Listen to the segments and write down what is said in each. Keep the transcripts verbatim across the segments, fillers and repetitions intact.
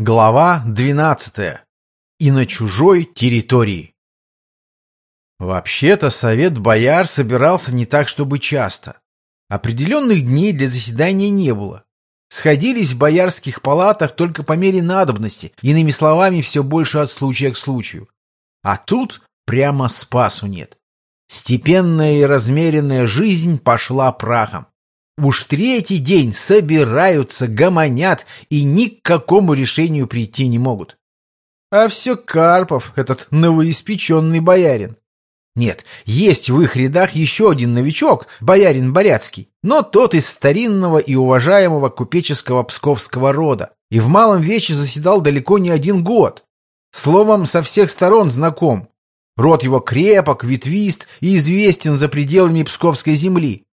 Глава двенадцатая. И на чужой территории. Вообще-то совет бояр собирался не так, чтобы часто. Определенных дней для заседания не было. Сходились в боярских палатах только по мере надобности, иными словами, все больше от случая к случаю. А тут прямо спасу нет. Степенная и размеренная жизнь пошла прахом. Уж третий день собираются, гомонят и ни к какому решению прийти не могут. А все Карпов, этот новоиспеченный боярин. Нет, есть в их рядах еще один новичок, боярин Борятский, но тот из старинного и уважаемого купеческого псковского рода, и в Малом Вече заседал далеко не один год. Словом, со всех сторон знаком. Род его крепок, ветвист и известен за пределами псковской земли.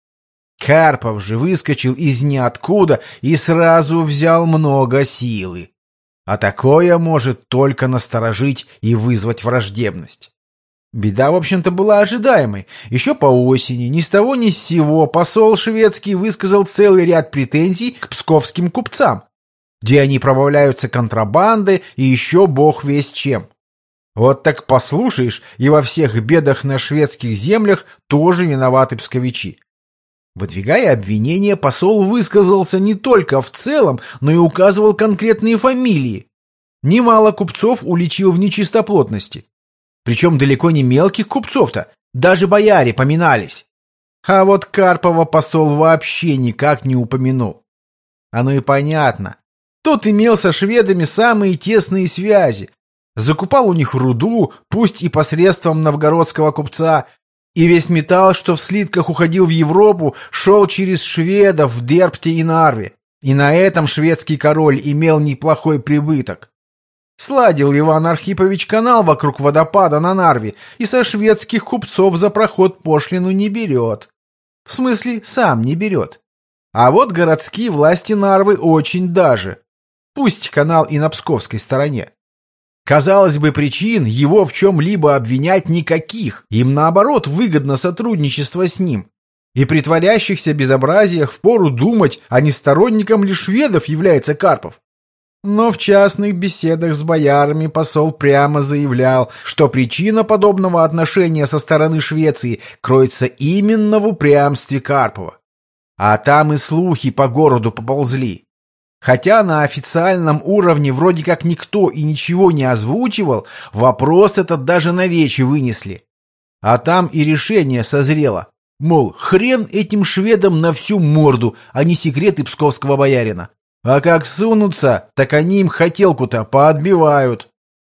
Карпов же выскочил из ниоткуда и сразу взял много силы. А такое может только насторожить и вызвать враждебность. Беда, в общем-то, была ожидаемой. Еще по осени, ни с того ни с сего, посол шведский высказал целый ряд претензий к псковским купцам, где они пробавляются контрабандой и еще бог весть чем. Вот так послушаешь, и во всех бедах на шведских землях тоже виноваты псковичи. Выдвигая обвинения, посол высказался не только в целом, но и указывал конкретные фамилии. Немало купцов уличил в нечистоплотности. Причем далеко не мелких купцов-то, даже бояре поминались. А вот Карпова посол вообще никак не упомянул. Оно и понятно. Тот имел со шведами самые тесные связи. Закупал у них руду, пусть и посредством новгородского купца, и весь металл, что в слитках уходил в Европу, шел через шведов в Дерпте и Нарве. И на этом шведский король имел неплохой прибыток. Сладил Иван Архипович канал вокруг водопада на Нарве и со шведских купцов за проход пошлину не берет. В смысле, сам не берет. А вот городские власти Нарвы очень даже. Пусть канал и на псковской стороне. Казалось бы, причин его в чем-либо обвинять никаких. Им, наоборот, выгодно сотрудничество с ним. И при творящихся безобразиях впору думать, а не сторонником ли шведов является Карпов. Но в частных беседах с боярами посол прямо заявлял, что причина подобного отношения со стороны Швеции кроется именно в упрямстве Карпова. А там и слухи по городу поползли. Хотя на официальном уровне вроде как никто и ничего не озвучивал, вопрос этот даже на вече вынесли. А там и решение созрело. Мол, хрен этим шведам на всю морду, а не секреты псковского боярина. А как сунутся, так они им хотелку-то поотбивают.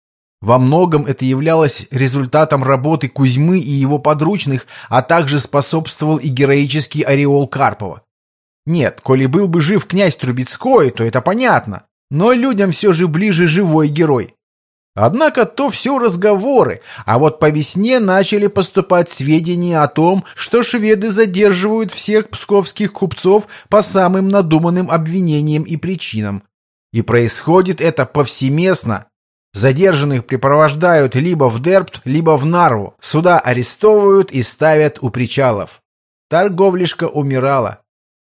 Во многом это являлось результатом работы Кузьмы и его подручных, а также способствовал и героический ореол Карпова. Нет, коли был бы жив князь Трубецкой, то это понятно, но людям все же ближе живой герой. Однако то все разговоры, а вот по весне начали поступать сведения о том, что шведы задерживают всех псковских купцов по самым надуманным обвинениям и причинам. И происходит это повсеместно. Задержанных припровождают либо в Дерпт, либо в Нарву, суда арестовывают и ставят у причалов. Торговлишка умирала.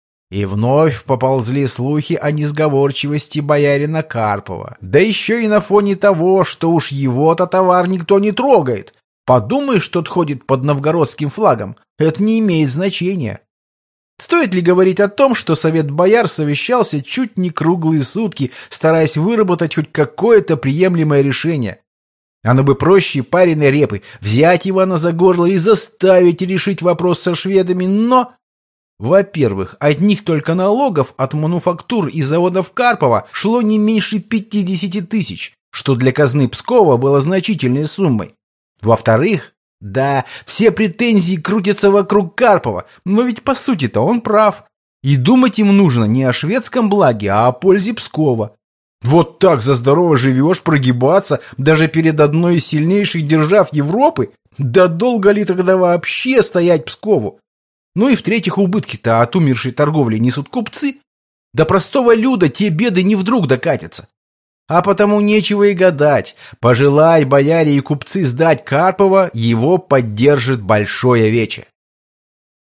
И вновь поползли слухи о несговорчивости боярина Карпова. Да еще и на фоне того, что уж его-то товар никто не трогает. Подумаешь, что ходит под новгородским флагом. Это не имеет значения. Стоит ли говорить о том, что совет бояр совещался чуть не круглые сутки, стараясь выработать хоть какое-то приемлемое решение? Оно бы проще пареной репы взять Ивана за горло и заставить решить вопрос со шведами, но... Во-первых, одних только налогов от мануфактур и заводов Карпова шло не меньше пятидесяти тысяч, что для казны Пскова было значительной суммой. Во-вторых, да, все претензии крутятся вокруг Карпова, но ведь по сути-то он прав. И думать им нужно не о шведском благе, а о пользе Пскова. Вот так за здорово живешь, прогибаться даже перед одной из сильнейших держав Европы? Да долго ли тогда вообще стоять Пскову? Ну и в-третьих, убытки-то от умершей торговли несут купцы. До простого люда те беды не вдруг докатятся. А потому нечего и гадать. Пожелай бояре и купцы сдать Карпова, его поддержит Большое Вече.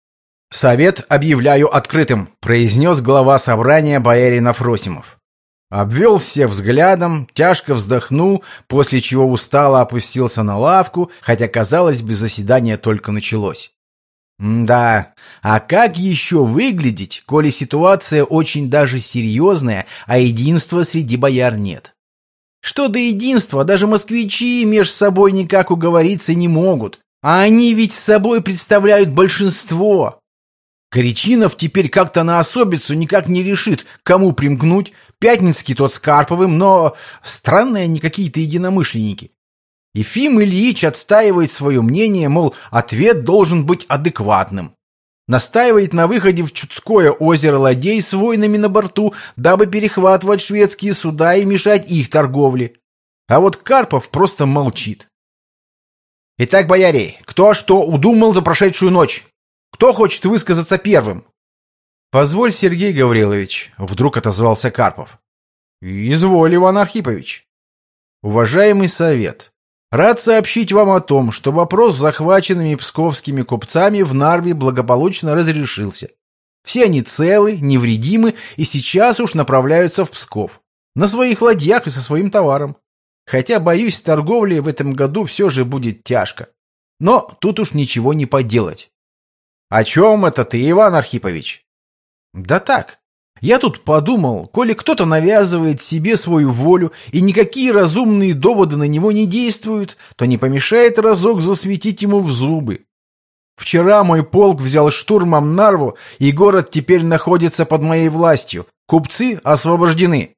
«Совет объявляю открытым», — произнес глава собрания боярин Афросимов. Обвел всех взглядом, тяжко вздохнул, после чего устало опустился на лавку, хотя, казалось бы, заседание только началось. Да, а как еще выглядеть, коли ситуация очень даже серьезная, а единства среди бояр нет? Что до единства, даже москвичи меж собой никак уговориться не могут, а они ведь с собой представляют большинство. Коричинов теперь как-то на особицу никак не решит, кому примкнуть, Пятницкий тот с Карповым, но странные они какие-то единомышленники. Ефим Ильич отстаивает свое мнение, мол, ответ должен быть адекватным. Настаивает на выходе в Чудское озеро ладей с воинами на борту, дабы перехватывать шведские суда и мешать их торговле. А вот Карпов просто молчит. Итак, бояре, кто что удумал за прошедшую ночь? Кто хочет высказаться первым? Позволь, Сергей Гаврилович, вдруг отозвался Карпов. Изволь, Иван Архипович. Уважаемый совет, рад сообщить вам о том, что вопрос с захваченными псковскими купцами в Нарве благополучно разрешился. Все они целы, невредимы и сейчас уж направляются в Псков. На своих ладьях и со своим товаром. Хотя, боюсь, с торговлей в этом году все же будет тяжко. Но тут уж ничего не поделать. О чем это ты, Иван Архипович? Да так. Я тут подумал, коли кто-то навязывает себе свою волю и никакие разумные доводы на него не действуют, то не помешает разок засветить ему в зубы. Вчера мой полк взял штурмом Нарву, и город теперь находится под моей властью. Купцы освобождены.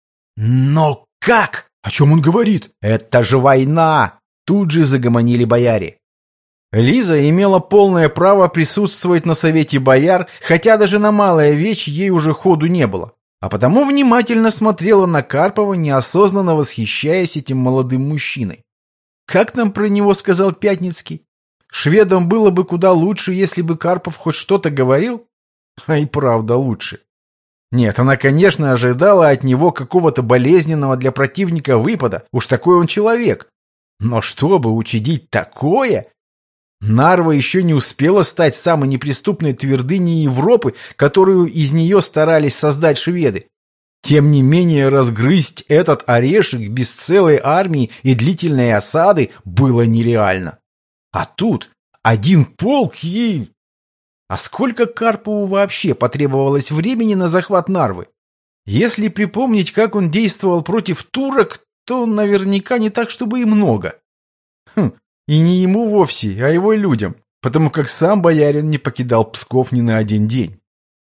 Но как? О чем он говорит? Это же война! Тут же загомонили бояре. Лиза имела полное право присутствовать на совете бояр, хотя даже на малое вечь ей уже ходу не было, а потому внимательно смотрела на Карпова, неосознанно восхищаясь этим молодым мужчиной. Как нам про него сказал Пятницкий? Шведам было бы куда лучше, если бы Карпов хоть что-то говорил? А и правда лучше. Нет, она, конечно, ожидала от него какого-то болезненного для противника выпада, уж такой он человек. Но чтобы учудить такое... Нарва еще не успела стать самой неприступной твердыней Европы, которую из нее старались создать шведы. Тем не менее, разгрызть этот орешек без целой армии и длительной осады было нереально. А тут один полк и... А сколько Карпову вообще потребовалось времени на захват Нарвы? Если припомнить, как он действовал против турок, то наверняка не так, чтобы и много. Хм... И не ему вовсе, а его людям, потому как сам боярин не покидал Псков ни на один день.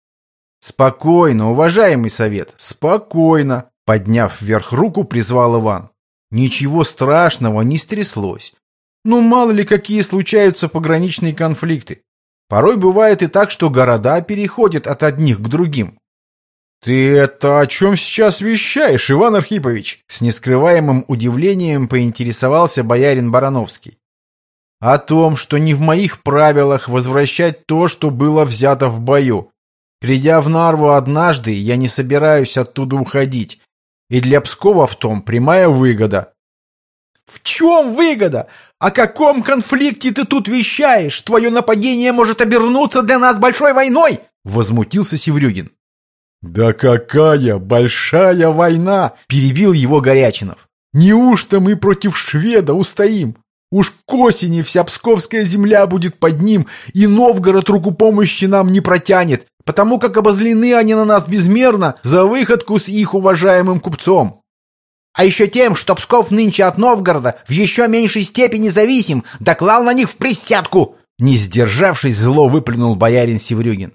«Спокойно, уважаемый совет, спокойно!» Подняв вверх руку, призвал Иван. Ничего страшного не стряслось. Ну, мало ли какие случаются пограничные конфликты. Порой бывает и так, что города переходят от одних к другим. «Ты это о чем сейчас вещаешь, Иван Архипович?» С нескрываемым удивлением поинтересовался боярин Барановский. О том, что не в моих правилах возвращать то, что было взято в бою. Придя в Нарву однажды, я не собираюсь оттуда уходить. И для Пскова в том прямая выгода. В чем выгода? О каком конфликте ты тут вещаешь? Твое нападение может обернуться для нас большой войной? Возмутился Севрюгин. Да какая большая война? Перебил его Горячинов. Неужто мы против шведа устоим? Уж к осени вся псковская земля будет под ним, и Новгород руку помощи нам не протянет, потому как обозлены они на нас безмерно за выходку с их уважаемым купцом. А еще тем, что Псков нынче от Новгорода в еще меньшей степени зависим, доклал на них в пристятку, не сдержавшись, зло выплюнул боярин Севрюгин.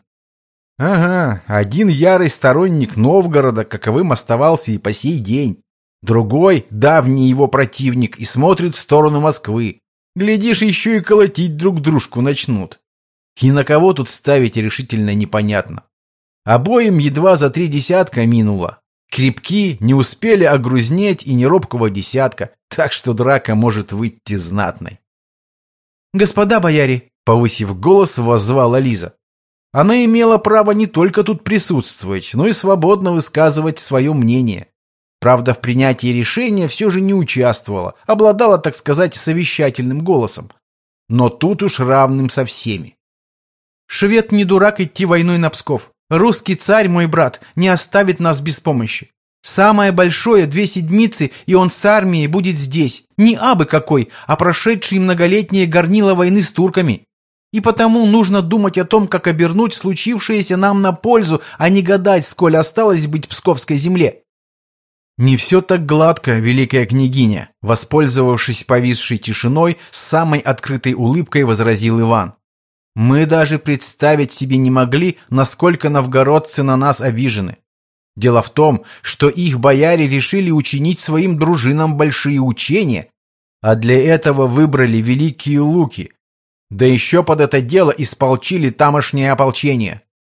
Ага, один ярый сторонник Новгорода каковым оставался и по сей день. Другой — давний его противник и смотрит в сторону Москвы. Глядишь, еще и колотить друг дружку начнут. И на кого тут ставить решительно непонятно. Обоим едва за три десятка минуло. Крепки не успели огрузнеть и не робкого десятка, так что драка может выйти знатной. «Господа бояре!» — повысив голос, воззвала Лиза. Она имела право не только тут присутствовать, но и свободно высказывать свое мнение. Правда, в принятии решения все же не участвовала, обладала, так сказать, совещательным голосом. Но тут уж равным со всеми. «Швед не дурак идти войной на Псков. Русский царь, мой брат, не оставит нас без помощи. Самое большое — две седмицы, и он с армией будет здесь. Не абы какой, а прошедший многолетнее горнило войны с турками. И потому нужно думать о том, как обернуть случившееся нам на пользу, а не гадать, сколь осталось быть псковской земле». «Не все так гладко, великая княгиня», — воспользовавшись повисшей тишиной, с самой открытой улыбкой возразил Иван. «Мы даже представить себе не могли, насколько новгородцы на нас обижены. Дело в том, что их бояре решили учинить своим дружинам большие учения, а для этого выбрали великие луки, да еще под это дело исполчили тамошнее ополчение».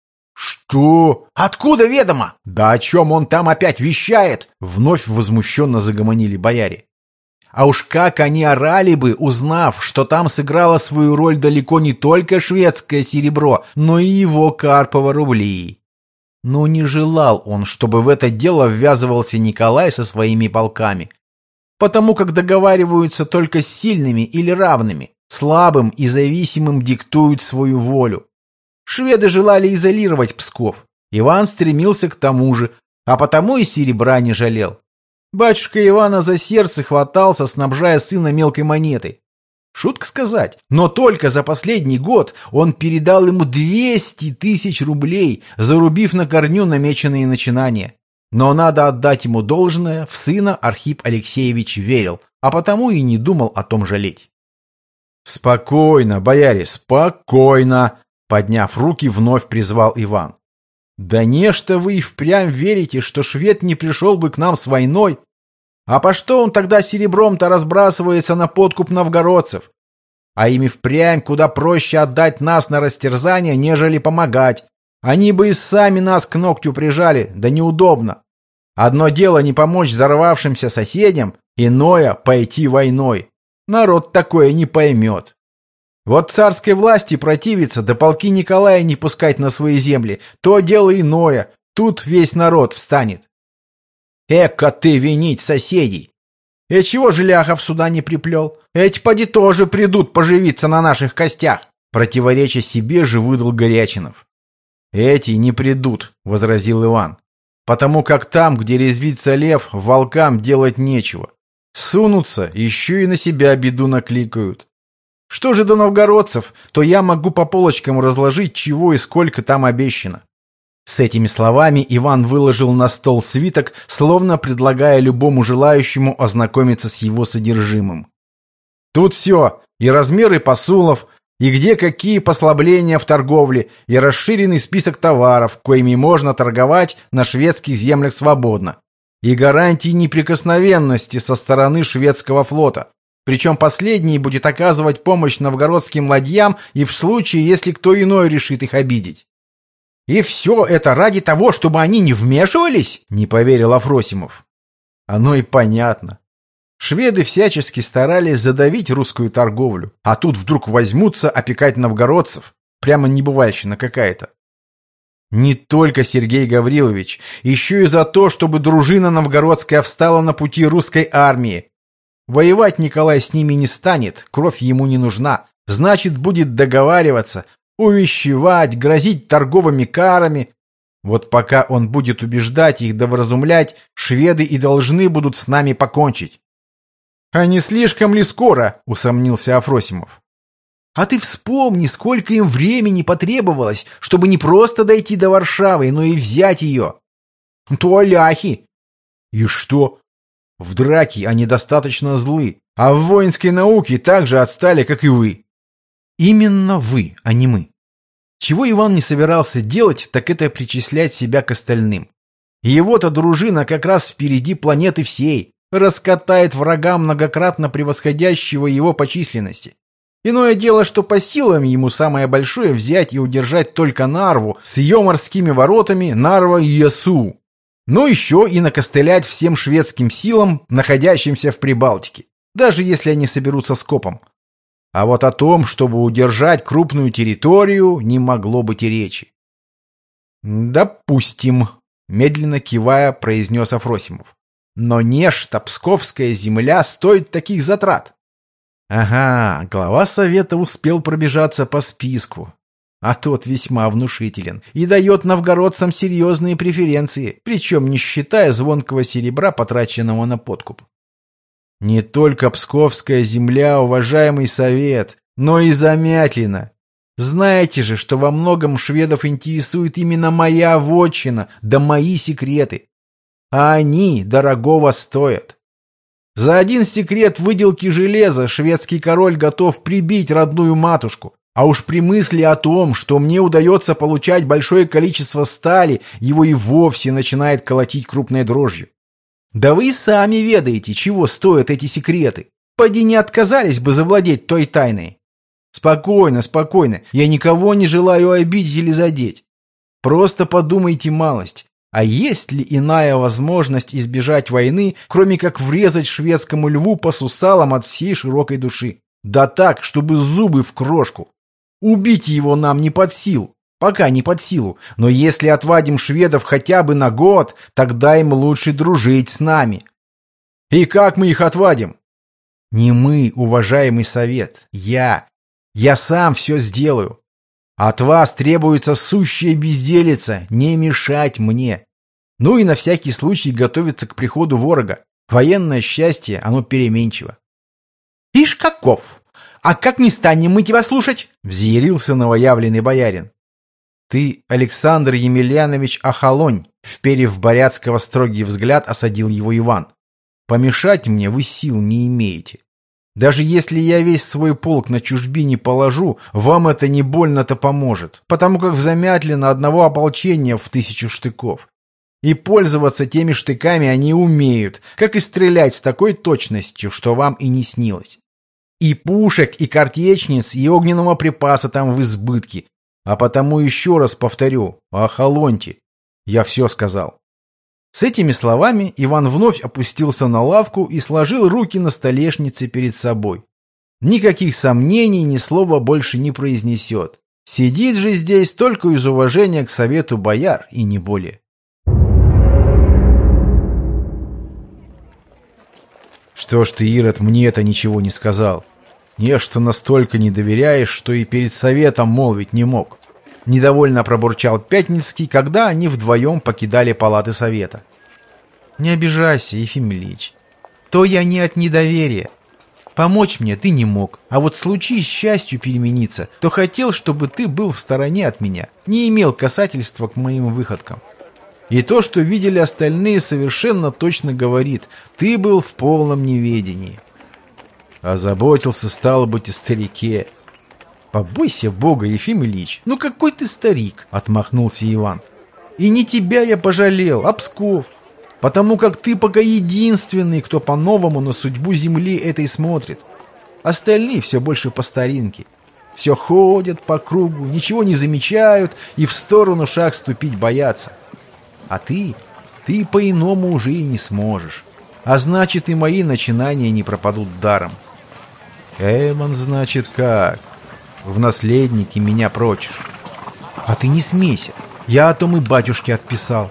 «Что? Откуда ведомо? Да о чем он там опять вещает?» Вновь возмущенно загомонили бояре. А уж как они орали бы, узнав, что там сыграло свою роль далеко не только шведское серебро, но и его Карпово рубли. Но не желал он, чтобы в это дело ввязывался Николай со своими полками, потому как договариваются только с сильными или равными, слабым и зависимым диктуют свою волю. Шведы желали изолировать Псков. Иван стремился к тому же, а потому и серебра не жалел. Батюшка Ивана за сердце хватался, снабжая сына мелкой монетой. Шутка сказать, но только за последний год он передал ему двести тысяч рублей, зарубив на корню намеченные начинания. Но надо отдать ему должное, в сына Архип Алексеевич верил, а потому и не думал о том жалеть. «Спокойно, бояре, спокойно!» Подняв руки, вновь призвал Иван. «Да нечто вы и впрямь верите, что швед не пришел бы к нам с войной? А по что он тогда серебром-то разбрасывается на подкуп новгородцев? А им и впрямь куда проще отдать нас на растерзание, нежели помогать. Они бы и сами нас к ногтю прижали, да неудобно. Одно дело не помочь взорвавшимся соседям, иное — пойти войной. Народ такое не поймет. Вот царской власти противиться, да полки Николая не пускать на свои земли, то дело иное, тут весь народ встанет. Эка ты винить соседей! И чего же Ляхов сюда не приплел? Эти поди тоже придут поживиться на наших костях!» Противореча себе же выдал Горячинов. «Эти не придут», — возразил Иван, «потому как там, где резвится лев, волкам делать нечего. Сунутся, еще и на себя беду накликают. Что же до новгородцев, то я могу по полочкам разложить, чего и сколько там обещано». С этими словами Иван выложил на стол свиток, словно предлагая любому желающему ознакомиться с его содержимым. Тут все, и размеры посулов, и где какие послабления в торговле, и расширенный список товаров, коими можно торговать на шведских землях свободно, и гарантии неприкосновенности со стороны шведского флота. Причем последний будет оказывать помощь новгородским ладьям и в случае, если кто иной решит их обидеть. «И все это ради того, чтобы они не вмешивались?» — не поверил Афросимов. Оно и понятно. Шведы всячески старались задавить русскую торговлю, а тут вдруг возьмутся опекать новгородцев. Прямо небывальщина какая-то. Не только Сергей Гаврилович, еще и за то, чтобы дружина новгородская встала на пути русской армии. Воевать Николай с ними не станет, кровь ему не нужна. Значит, будет договариваться, увещевать, грозить торговыми карами. Вот пока он будет убеждать их да вразумлять, шведы и должны будут с нами покончить. «А не слишком ли скоро?» — усомнился Афросимов. «А ты вспомни, сколько им времени потребовалось, чтобы не просто дойти до Варшавы, но и взять ее. То ляхи». «И что? В драке они достаточно злы, а в воинской науке так же отстали, как и вы». «Именно вы, а не мы». Чего Иван не собирался делать, так это причислять себя к остальным. Его-то дружина как раз впереди планеты всей, раскатает врага, многократно превосходящего его по численности. Иное дело, что по силам ему самое большое взять и удержать только Нарву с ее морскими воротами, Нарва и Ясу. Но еще и накостылять всем шведским силам, находящимся в Прибалтике, даже если они соберутся скопом. А вот о том, чтобы удержать крупную территорию, не могло быть и речи. «Допустим», — медленно кивая, произнес Афросимов. «Но нечто псковская земля стоит таких затрат». Ага, глава совета успел пробежаться по списку. А тот весьма внушителен и дает новгородцам серьезные преференции, причем не считая звонкого серебра, потраченного на подкуп. Не только Псковская земля, уважаемый совет, но и Замятлина. Знаете же, что во многом шведов интересует именно моя вотчина, да мои секреты. А они дорогого стоят. За один секрет выделки железа шведский король готов прибить родную матушку. А уж при мысли о том, что мне удается получать большое количество стали, его и вовсе начинает колотить крупной дрожью. Да вы и сами ведаете, чего стоят эти секреты. Поди не отказались бы завладеть той тайной. Спокойно, спокойно, я никого не желаю обидеть или задеть. Просто подумайте малость. А есть ли иная возможность избежать войны, кроме как врезать шведскому льву по сусалам от всей широкой души? Да так, чтобы зубы в крошку. Убить его нам не под силу, пока не под силу, но если отвадим шведов хотя бы на год, тогда им лучше дружить с нами. И как мы их отвадим? Не мы, уважаемый совет, я. Я сам все сделаю. От вас требуется сущая безделица, не мешать мне. Ну и на всякий случай готовиться к приходу ворога. Военное счастье, оно переменчиво. Ишь каков! А как не станем мы тебя слушать? Взъярился новоявленный боярин. Ты, Александр Емельянович Ахолонь, вперев Борятского строгий взгляд, осадил его Иван. Помешать мне вы сил не имеете. Даже если я весь свой полк на чужбине положу, вам это не больно-то поможет, потому как в Замятлино одного ополчения в тысячу штыков. И пользоваться теми штыками они умеют, как и стрелять с такой точностью, что вам и не снилось. И пушек, и картечниц, и огненного припаса там в избытке. А потому еще раз повторю, охолоньте. Я все сказал. С этими словами Иван вновь опустился на лавку и сложил руки на столешнице перед собой. Никаких сомнений, ни слова больше не произнесет. Сидит же здесь только из уважения к совету бояр и не более. Что ж ты, Ирод, мне это ничего не сказал? Нечто настолько не доверяешь, что и перед советом молвить не мог. Недовольно пробурчал Пятницкий, когда они вдвоем покидали палаты совета. Не обижайся, Ефим Ильич. То я не от недоверия. Помочь мне ты не мог, а вот случись счастью перемениться, то хотел, чтобы ты был в стороне от меня, не имел касательства к моим выходкам. И то, что видели остальные, совершенно точно говорит, ты был в полном неведении. Озаботился, стало быть, о старике. Побойся Бога, Ефим Ильич, ну какой ты старик, отмахнулся Иван. И не тебя я пожалел, а Псков, потому как ты пока единственный, кто по-новому на судьбу земли этой смотрит. Остальные все больше по старинке. Все ходят по кругу, ничего не замечают и в сторону шаг ступить боятся. А ты, ты по-иному уже и не сможешь. А значит, и мои начинания не пропадут даром. Эмон, значит, как? В наследники меня прочишь. А ты не смейся. Я о том и батюшке отписал.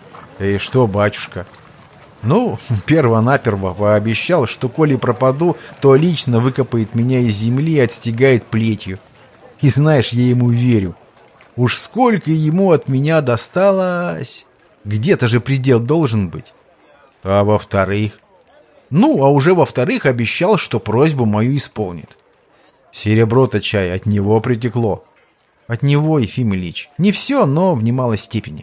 И что, батюшка? Ну, перво-наперво пообещал, что коли пропаду, то лично выкопает меня из земли и отстегает плетью. И знаешь, я ему верю. Уж сколько ему от меня досталось... Где-то же предел должен быть. А во-вторых? Ну, а уже во-вторых обещал, что просьбу мою исполнит. Серебро-то чай от него притекло. От него, Ефим Ильич. Не все, но в немалой степени.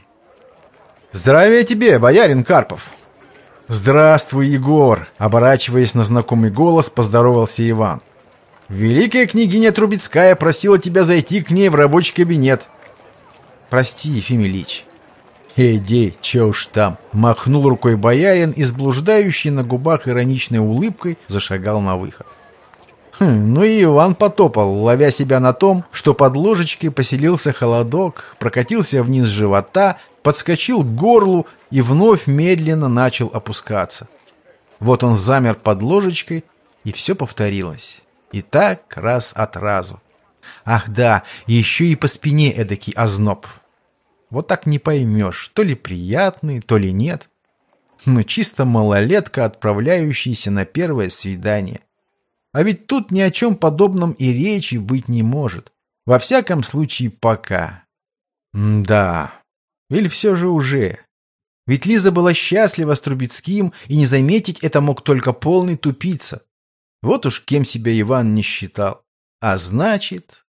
Здравия тебе, боярин Карпов. Здравствуй, Егор. Оборачиваясь на знакомый голос, поздоровался Иван. Великая княгиня Трубецкая просила тебя зайти к ней в рабочий кабинет. Прости, Ефим Ильич. «Иди, че уж там!» — махнул рукой боярин и с блуждающей на губах ироничной улыбкой зашагал на выход. Хм, ну и Иван потопал, ловя себя на том, что под ложечкой поселился холодок, прокатился вниз живота, подскочил к горлу и вновь медленно начал опускаться. Вот он замер под ложечкой, и все повторилось. И так раз от разу. Ах да, еще и по спине эдакий озноб. Вот так не поймешь, то ли приятный, то ли нет. Ну, чисто малолетка, отправляющаяся на первое свидание. А ведь тут ни о чем подобном и речи быть не может. Во всяком случае, пока. М-да. Или все же уже. Ведь Лиза была счастлива с Трубецким, и не заметить это мог только полный тупица. Вот уж кем себя Иван не считал. А значит...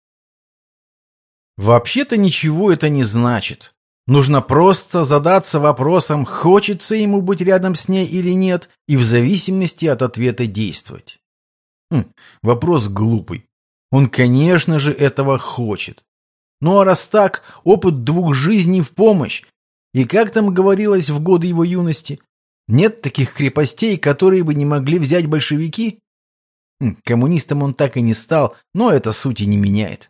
Вообще-то ничего это не значит. Нужно просто задаться вопросом, хочется ему быть рядом с ней или нет, и в зависимости от ответа действовать. Хм, вопрос глупый. Он, конечно же, этого хочет. Ну а раз так, опыт двух жизней в помощь. И как там говорилось в годы его юности, нет таких крепостей, которые бы не могли взять большевики? Хм, коммунистом он так и не стал, но это сути не меняет.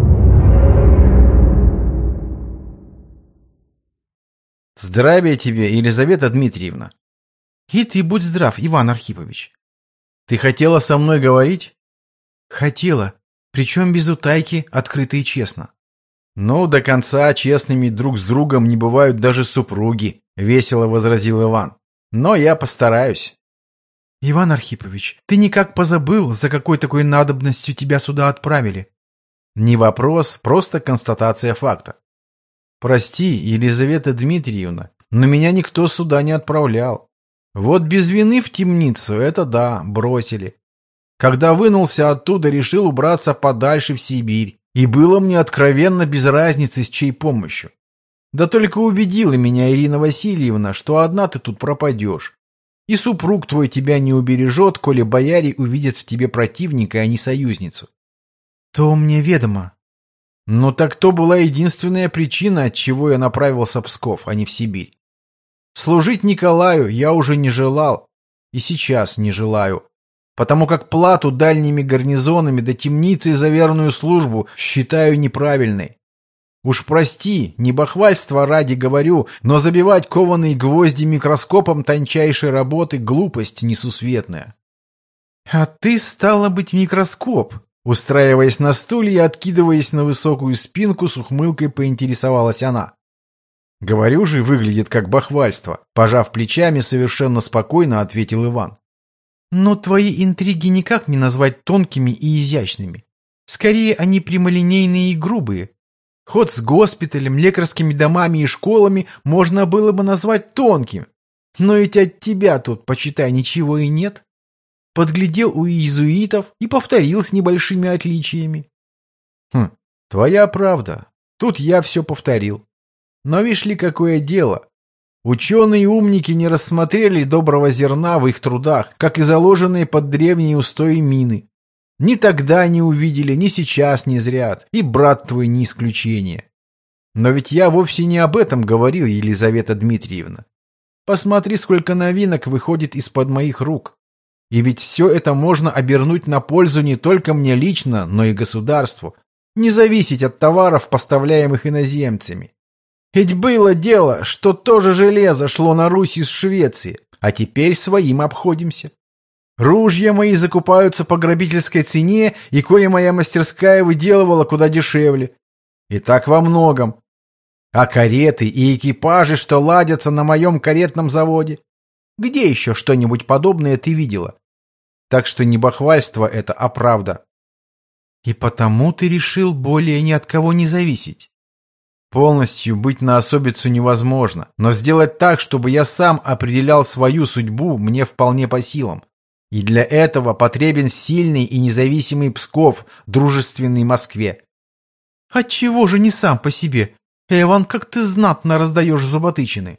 Здравия тебе, Елизавета Дмитриевна. И ты будь здрав, Иван Архипович. Ты хотела со мной говорить? Хотела, причем без утайки, открыто и честно. Ну, до конца честными друг с другом не бывают даже супруги, весело возразил Иван. Но я постараюсь. Иван Архипович, ты никак позабыл, за какой такой надобностью тебя сюда отправили? Не вопрос, просто констатация факта. Прости, Елизавета Дмитриевна, но меня никто сюда не отправлял. Вот без вины в темницу, это да, бросили. Когда вынулся оттуда, решил убраться подальше в Сибирь. И было мне откровенно без разницы, с чьей помощью. Да только убедила меня Ирина Васильевна, что одна ты тут пропадешь. И супруг твой тебя не убережет, коли бояре увидят в тебе противника, а не союзницу. То мне ведомо. Ну так то была единственная причина, от чего я направился в Псков, а не в Сибирь. Служить Николаю я уже не желал, и сейчас не желаю, потому как плату дальними гарнизонами да темницей за верную службу считаю неправильной. Уж прости, не бахвальство ради говорю, но забивать кованые гвозди микроскопом тончайшей работы — глупость несусветная. А ты, стало быть, микроскоп? Устраиваясь на стуле и откидываясь на высокую спинку, с ухмылкой поинтересовалась она. Говорю же, выглядит как бахвальство. Пожав плечами, совершенно спокойно ответил Иван. Но твои интриги никак не назвать тонкими и изящными. Скорее, они прямолинейные и грубые. Ход с госпиталем, лекарскими домами и школами можно было бы назвать тонким. Но ведь от тебя тут, почитай, ничего и нет. Подглядел у иезуитов и повторил с небольшими отличиями. Хм, твоя правда. Тут я все повторил. Но видишь ли, какое дело. Ученые-умники не рассмотрели доброго зерна в их трудах, как и заложенные под древние устои мины. Ни тогда не увидели, ни сейчас не зрят, и брат твой не исключение. Но ведь я вовсе не об этом говорил, Елизавета Дмитриевна. Посмотри, сколько новинок выходит из-под моих рук. И ведь все это можно обернуть на пользу не только мне лично, но и государству. Не зависеть от товаров, поставляемых иноземцами. Ведь было дело, что тоже железо шло на Русь из Швеции, а теперь своим обходимся. Ружья мои закупаются по грабительской цене, и кое моя мастерская выделывала куда дешевле. И так во многом. А кареты и экипажи, что ладятся на моем каретном заводе? Где еще что-нибудь подобное ты видела? Так что не бахвальство это, а правда. И потому ты решил более ни от кого не зависеть. Полностью быть на особицу невозможно, но сделать так, чтобы я сам определял свою судьбу, мне вполне по силам. И для этого потребен сильный и независимый Псков, дружественный Москве. Отчего же не сам по себе? Иван, как ты знатно раздаешь зуботычины.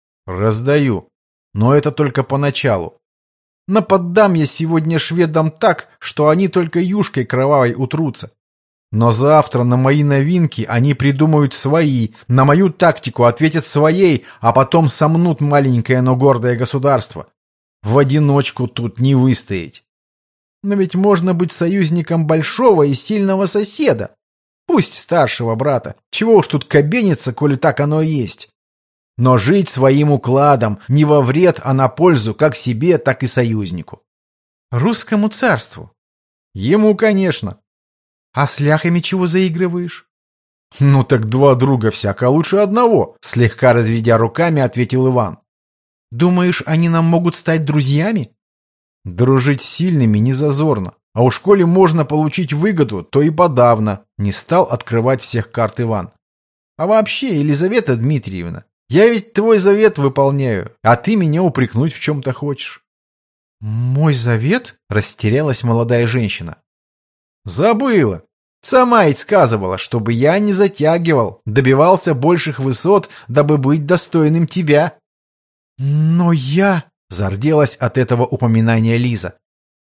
Раздаю, но это только поначалу. Наподдам я сегодня шведам так, что они только юшкой кровавой утрутся. Но завтра на мои новинки они придумают свои, на мою тактику ответят своей, а потом сомнут маленькое, но гордое государство. В одиночку тут не выстоять. Но ведь можно быть союзником большого и сильного соседа. Пусть старшего брата. Чего уж тут кабениться, коли так оно и есть. Но жить своим укладом, не во вред, а на пользу как себе, так и союзнику. Русскому царству? Ему, конечно. А с ляхами чего заигрываешь? Ну так два друга всяко лучше одного, слегка разведя руками, ответил Иван. Думаешь, они нам могут стать друзьями? Дружить с сильными не зазорно, А уж коли можно получить выгоду, то и подавно. Не стал открывать всех карт Иван. А вообще, Елизавета Дмитриевна, я ведь твой завет выполняю, а ты меня упрекнуть в чем-то хочешь. Мой завет? Растерялась молодая женщина. Забыла. Сама ведь сказывала, чтобы я не затягивал, добивался больших высот, дабы быть достойным тебя. Но я... Зарделась от этого упоминания Лиза.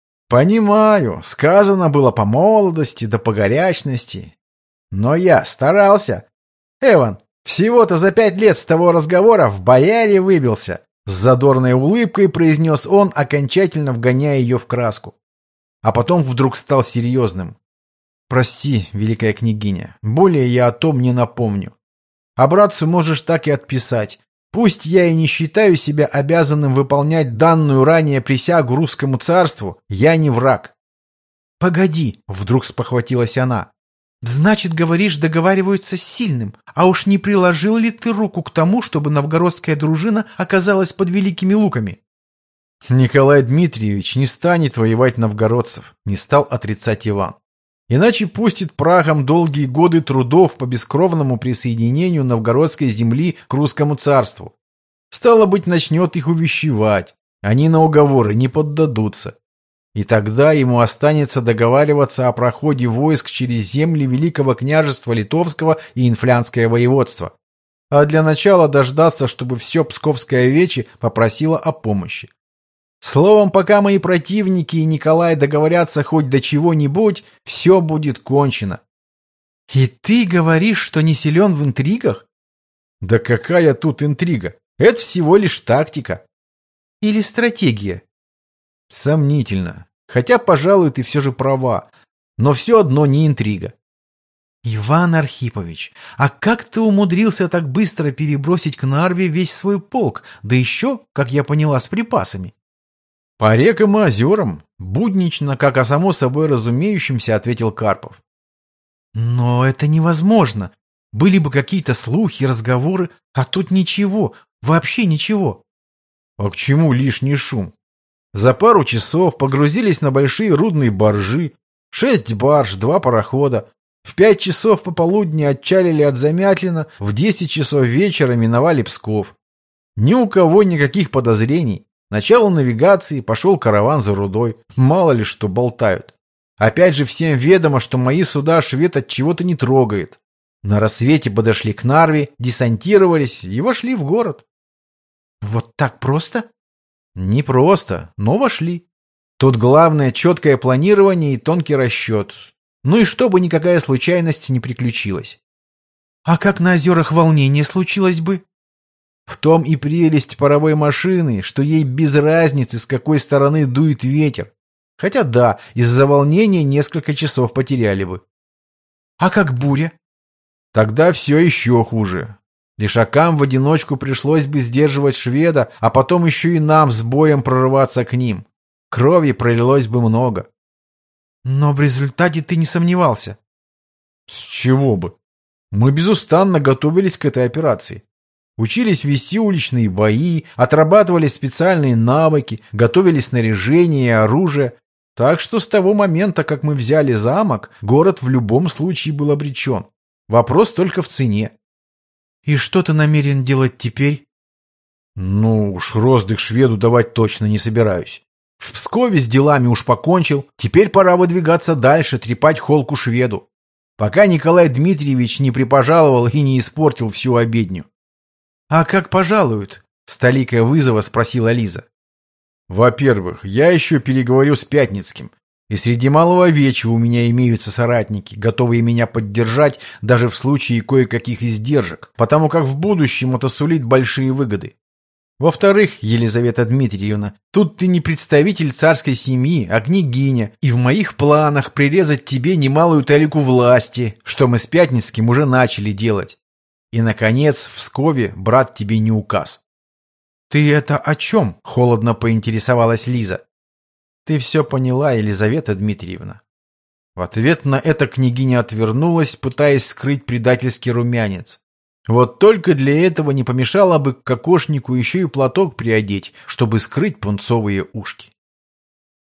Понимаю, сказано было по молодости да по горячности. Но я старался. Эван, всего-то за пять лет с того разговора в бояре выбился. С задорной улыбкой произнес он, окончательно вгоняя ее в краску. А потом вдруг стал серьезным. Прости, великая княгиня, более я о том не напомню. А братцу можешь так и отписать. Пусть я и не считаю себя обязанным выполнять данную ранее присягу русскому царству, я не враг. Погоди, вдруг спохватилась она. Значит, говоришь, договариваются с сильным, а уж не приложил ли ты руку к тому, чтобы новгородская дружина оказалась под Великими Луками? Николай Дмитриевич не станет воевать новгородцев, не стал отрицать Иван. Иначе пустит прахом долгие годы трудов по бескровному присоединению новгородской земли к русскому царству. Стало быть, начнет их увещевать. Они на уговоры не поддадутся. И тогда ему останется договариваться о проходе войск через земли Великого княжества Литовского и Инфлянское воеводство. А для начала дождаться, чтобы все Псковское вече попросило о помощи. Словом, пока мои противники и Николай договорятся хоть до чего-нибудь, все будет кончено. И ты говоришь, что не силен в интригах? Да какая тут интрига? Это всего лишь тактика. Или стратегия? Сомнительно. Хотя, пожалуй, ты все же права. Но все одно не интрига. Иван Архипович, а как ты умудрился так быстро перебросить к Нарве весь свой полк, да еще, как я поняла, с припасами? По рекам и озерам, буднично, как о само собой разумеющемся, ответил Карпов. Но это невозможно. Были бы какие-то слухи, разговоры, а тут ничего, вообще ничего. А к чему лишний шум? За пару часов погрузились на большие рудные баржи, шесть барж, два парохода. В пять часов пополудни отчалили от Замятлина, в десять часов вечера миновали Псков. Ни у кого никаких подозрений. Начало навигации, пошел караван за рудой. Мало ли что болтают. Опять же всем ведомо, что мои суда швед от чего-то не трогает. На рассвете подошли к Нарве, десантировались и вошли в город. Вот так просто? Не просто, но вошли. Тут главное четкое планирование и тонкий расчет. Ну и чтобы никакая случайность не приключилась. А как на озерах волнение случилось бы? В том и прелесть паровой машины, что ей без разницы, с какой стороны дует ветер. Хотя да, из-за волнения несколько часов потеряли бы. А как буря? Тогда все еще хуже. Лишакам в одиночку пришлось бы сдерживать шведа, а потом еще и нам с боем прорываться к ним. Крови пролилось бы много. Но в результате ты не сомневался. С чего бы? Мы безустанно готовились к этой операции. Учились вести уличные бои, отрабатывали специальные навыки, готовили снаряжение и оружие. Так что с того момента, как мы взяли замок, город в любом случае был обречен. Вопрос только в цене. И что ты намерен делать теперь? Ну уж роздых шведу давать точно не собираюсь. В Пскове с делами уж покончил, теперь пора выдвигаться дальше, трепать холку шведу. Пока Николай Дмитриевич не припожаловал и не испортил всю обедню. «А как пожалуют?» — с толикой вызова спросила Лиза. «Во-первых, я еще переговорю с Пятницким. И среди малого веча у меня имеются соратники, готовые меня поддержать даже в случае кое-каких издержек, потому как в будущем это сулит большие выгоды. Во-вторых, Елизавета Дмитриевна, тут ты не представитель царской семьи, а княгиня, и в моих планах прирезать тебе немалую талику власти, что мы с Пятницким уже начали делать. И, наконец, в Пскове брат тебе не указ». «Ты это о чем?» — холодно поинтересовалась Лиза. «Ты все поняла, Елизавета Дмитриевна». В ответ на это княгиня отвернулась, пытаясь скрыть предательский румянец. Вот только для этого не помешало бы к кокошнику еще и платок приодеть, чтобы скрыть пунцовые ушки.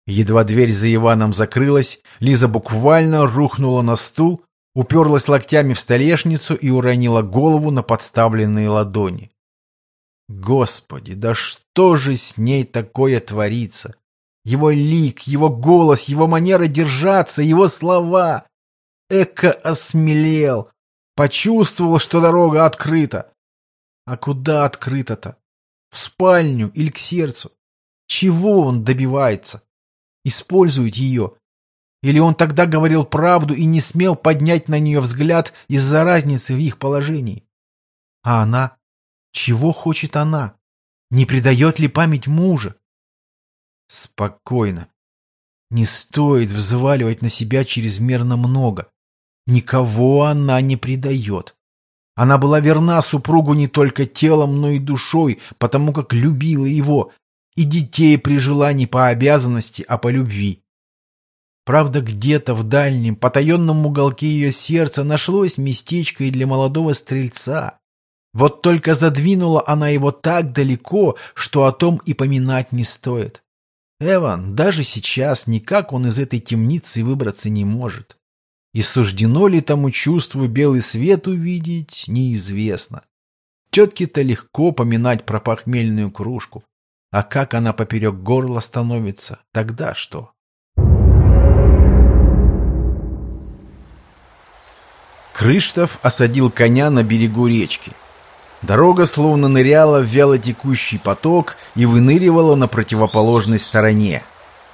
Едва дверь за Иваном закрылась, Лиза буквально рухнула на стул, уперлась локтями в столешницу и уронила голову на подставленные ладони. Господи, да что же с ней такое творится? Его лик, его голос, его манера держаться, его слова. Эка осмелел, почувствовал, что дорога открыта. А куда открыта-то? В спальню или к сердцу? Чего он добивается? Использует ее? Или он тогда говорил правду и не смел поднять на нее взгляд из-за разницы в их положении? А она? Чего хочет она? Не предает ли память мужа? Спокойно. Не стоит взваливать на себя чрезмерно много. Никого она не предает. Она была верна супругу не только телом, но и душой, потому как любила его, и детей прижила не по обязанности, а по любви. Правда, где-то в дальнем, потаенном уголке ее сердца нашлось местечко и для молодого стрельца. Вот только задвинула она его так далеко, что о том и поминать не стоит. Эван даже сейчас никак он из этой темницы выбраться не может. И суждено ли тому чувству белый свет увидеть, неизвестно. Тетке-то легко поминать про похмельную кружку. А как она поперек горла становится, тогда что? Крыштов осадил коня на берегу речки. Дорога словно ныряла в вялотекущий поток и выныривала на противоположной стороне.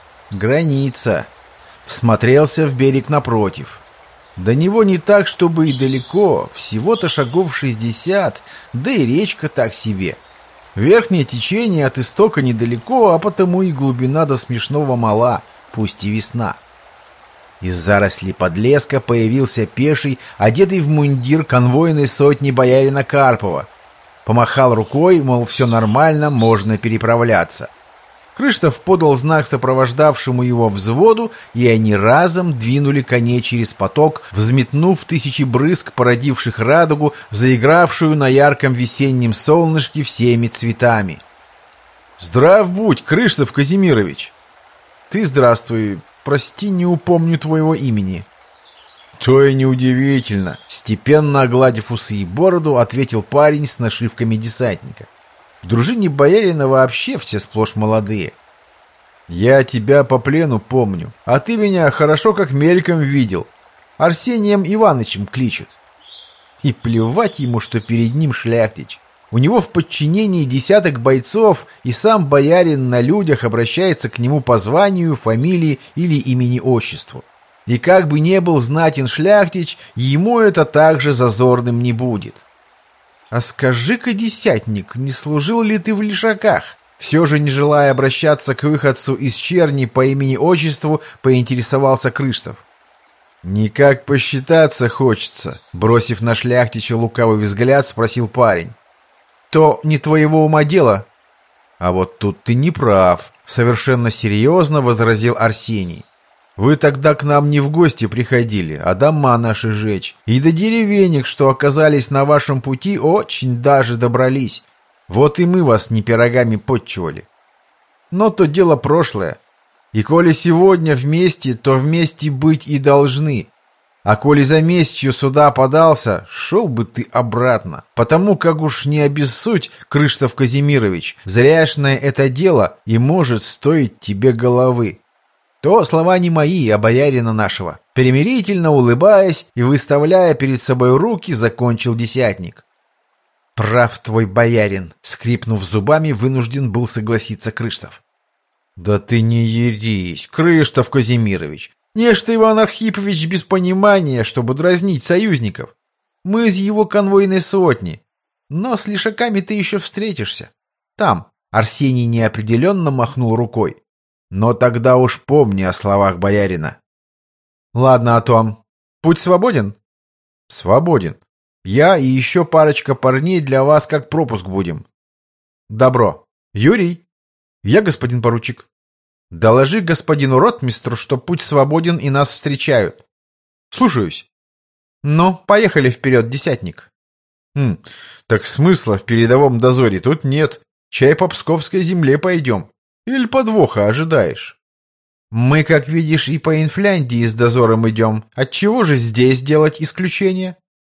Граница. Всмотрелся в берег напротив. До него не так, чтобы и далеко, всего-то шагов шестьдесят, да и речка так себе. Верхнее течение от истока недалеко, а потому и глубина до смешного мала, пусть и весна. Из зарослей подлеска появился пеший, одетый в мундир конвойной сотни боярина Карпова. Помахал рукой, мол, все нормально, можно переправляться. Крыштов подал знак сопровождавшему его взводу, и они разом двинули коней через поток, взметнув тысячи брызг, породивших радугу, заигравшую на ярком весеннем солнышке всеми цветами. «Здрав будь, Крыштов Казимирович!» «Ты здравствуй, прости, не упомню твоего имени». «То и неудивительно», — степенно огладив усы и бороду, ответил парень с нашивками десантника. «В дружине боярина вообще все сплошь молодые. Я тебя по плену помню, а ты меня хорошо как мельком видел. Арсением Иванычем кличут». И плевать ему, что перед ним шляхтич. У него в подчинении десяток бойцов, и сам боярин на людях обращается к нему по званию, фамилии или имени-отчеству. И как бы не был знатен шляхтич, ему это также зазорным не будет. «А скажи-ка, десятник, не служил ли ты в лишаках?» Все же, не желая обращаться к выходцу из черни по имени-отчеству, поинтересовался Крыштов. «Никак посчитаться хочется», — бросив на шляхтича лукавый взгляд, спросил парень. «То не твоего ума дело». «А вот тут ты не прав», — совершенно серьезно возразил Арсений. «Вы тогда к нам не в гости приходили, а дома наши жечь. И до деревенек, что оказались на вашем пути, очень даже добрались. Вот и мы вас не пирогами подчивали. Но то дело прошлое. И коли сегодня вместе, то вместе быть и должны. А коли за местью сюда подался, шел бы ты обратно. Потому как уж не обессудь, Крыштов Казимирович, зряшное это дело и может стоить тебе головы». То слова не мои, а боярина нашего. Примирительно улыбаясь и выставляя перед собой руки, закончил десятник. «Прав твой боярин», — скрипнув зубами, вынужден был согласиться Крыштов. «Да ты не ерись, Крыштов Казимирович. Нечто Иван Архипович без понимания, чтобы дразнить союзников. Мы из его конвойной сотни. Но с лишаками ты еще встретишься. Там». Арсений неопределенно махнул рукой. «Но тогда уж помни о словах боярина». «Ладно о том. Путь свободен?» «Свободен. Я и еще парочка парней для вас как пропуск будем». «Добро. Юрий?» «Я, господин поручик». «Доложи господину ротмистру, что путь свободен и нас встречают». «Слушаюсь». «Ну, поехали вперед, десятник». «Хм, так смысла в передовом дозоре тут нет. Чай по Псковской земле пойдем. Или подвоха ожидаешь?» Мы, как видишь, и по Инфляндии с дозором идем. Отчего же здесь делать исключение?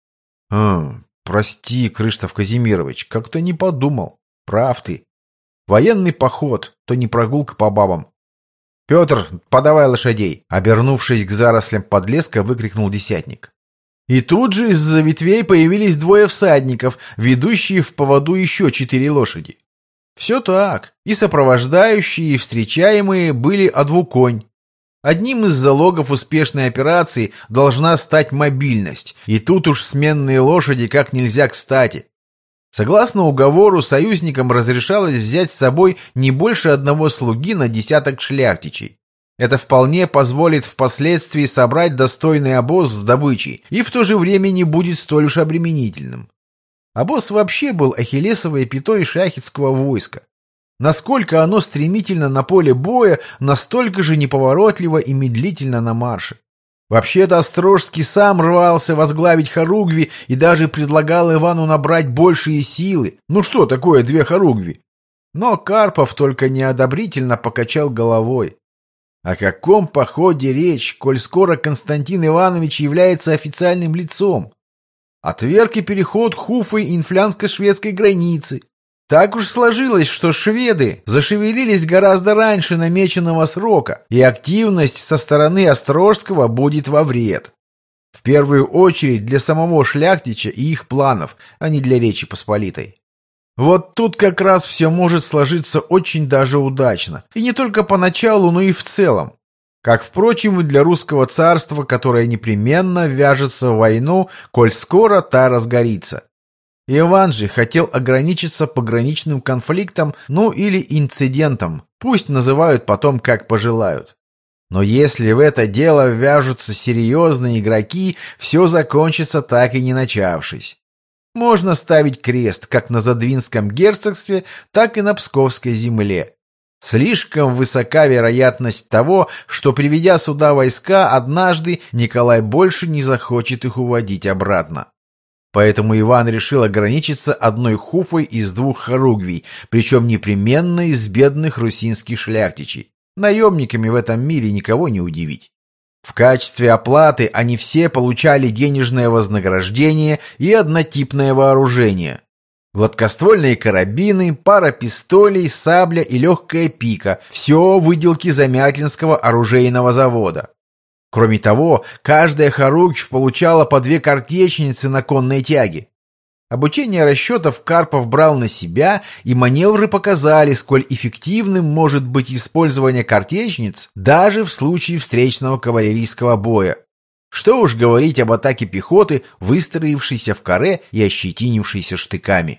А, прости, Крыштов Казимирович, как-то не подумал. Прав ты. Военный поход, то не прогулка по бабам. Петр, подавай лошадей. Обернувшись к зарослям подлеска, выкрикнул десятник. И тут же из-за ветвей появились двое всадников, ведущие в поводу еще четыре лошади. Все так, и сопровождающие, и встречаемые были одвуконь. Одним из залогов успешной операции должна стать мобильность, и тут уж сменные лошади как нельзя кстати. Согласно уговору, союзникам разрешалось взять с собой не больше одного слуги на десяток шляхтичей. Это вполне позволит впоследствии собрать достойный обоз с добычей и в то же время не будет столь уж обременительным. Обоз вообще был ахиллесовой пятой шляхетского войска. Насколько оно стремительно на поле боя, настолько же неповоротливо и медлительно на марше. Вообще-то Острожский сам рвался возглавить хоругви и даже предлагал Ивану набрать большие силы. Ну что такое две хоругви? Но Карпов только неодобрительно покачал головой. О каком походе речь, коль скоро Константин Иванович является официальным лицом? Отверг и переход Хуфы и инфлянско-шведской границы. Так уж сложилось, что шведы зашевелились гораздо раньше намеченного срока, и активность со стороны Острожского будет во вред. В первую очередь для самого шляхтича и их планов, а не для Речи Посполитой. Вот тут как раз все может сложиться очень даже удачно. И не только поначалу, но и в целом. Как, впрочем, и для русского царства, которое непременно вяжется в войну, коль скоро та разгорится. Иван же хотел ограничиться пограничным конфликтом, ну или инцидентом, пусть называют потом как пожелают. Но если в это дело вяжутся серьезные игроки, все закончится так и не начавшись. Можно ставить крест как на Задвинском герцогстве, так и на Псковской земле. Слишком высока вероятность того, что, приведя сюда войска, однажды Николай больше не захочет их уводить обратно. Поэтому Иван решил ограничиться одной хуфой из двух хоругвий, причем непременно из бедных русинских шляхтичей. Наемниками в этом мире никого не удивить. В качестве оплаты они все получали денежное вознаграждение и однотипное вооружение. Гладкоствольные карабины, пара пистолей, сабля и легкая пика – все выделки Замятлинского оружейного завода. Кроме того, каждая хоругвь получала по две картечницы на конной тяге. Обучение расчетов Карпов брал на себя, и маневры показали, сколь эффективным может быть использование картечниц даже в случае встречного кавалерийского боя. Что уж говорить об атаке пехоты, выстроившейся в каре и ощетинившейся штыками.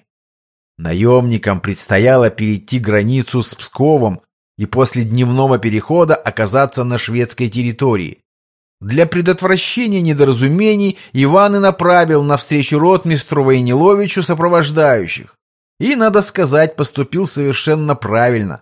Наемникам предстояло перейти границу с Псковом и после дневного перехода оказаться на шведской территории. Для предотвращения недоразумений Иван и направил навстречу ротмистру Войниловичу сопровождающих. И, надо сказать, поступил совершенно правильно.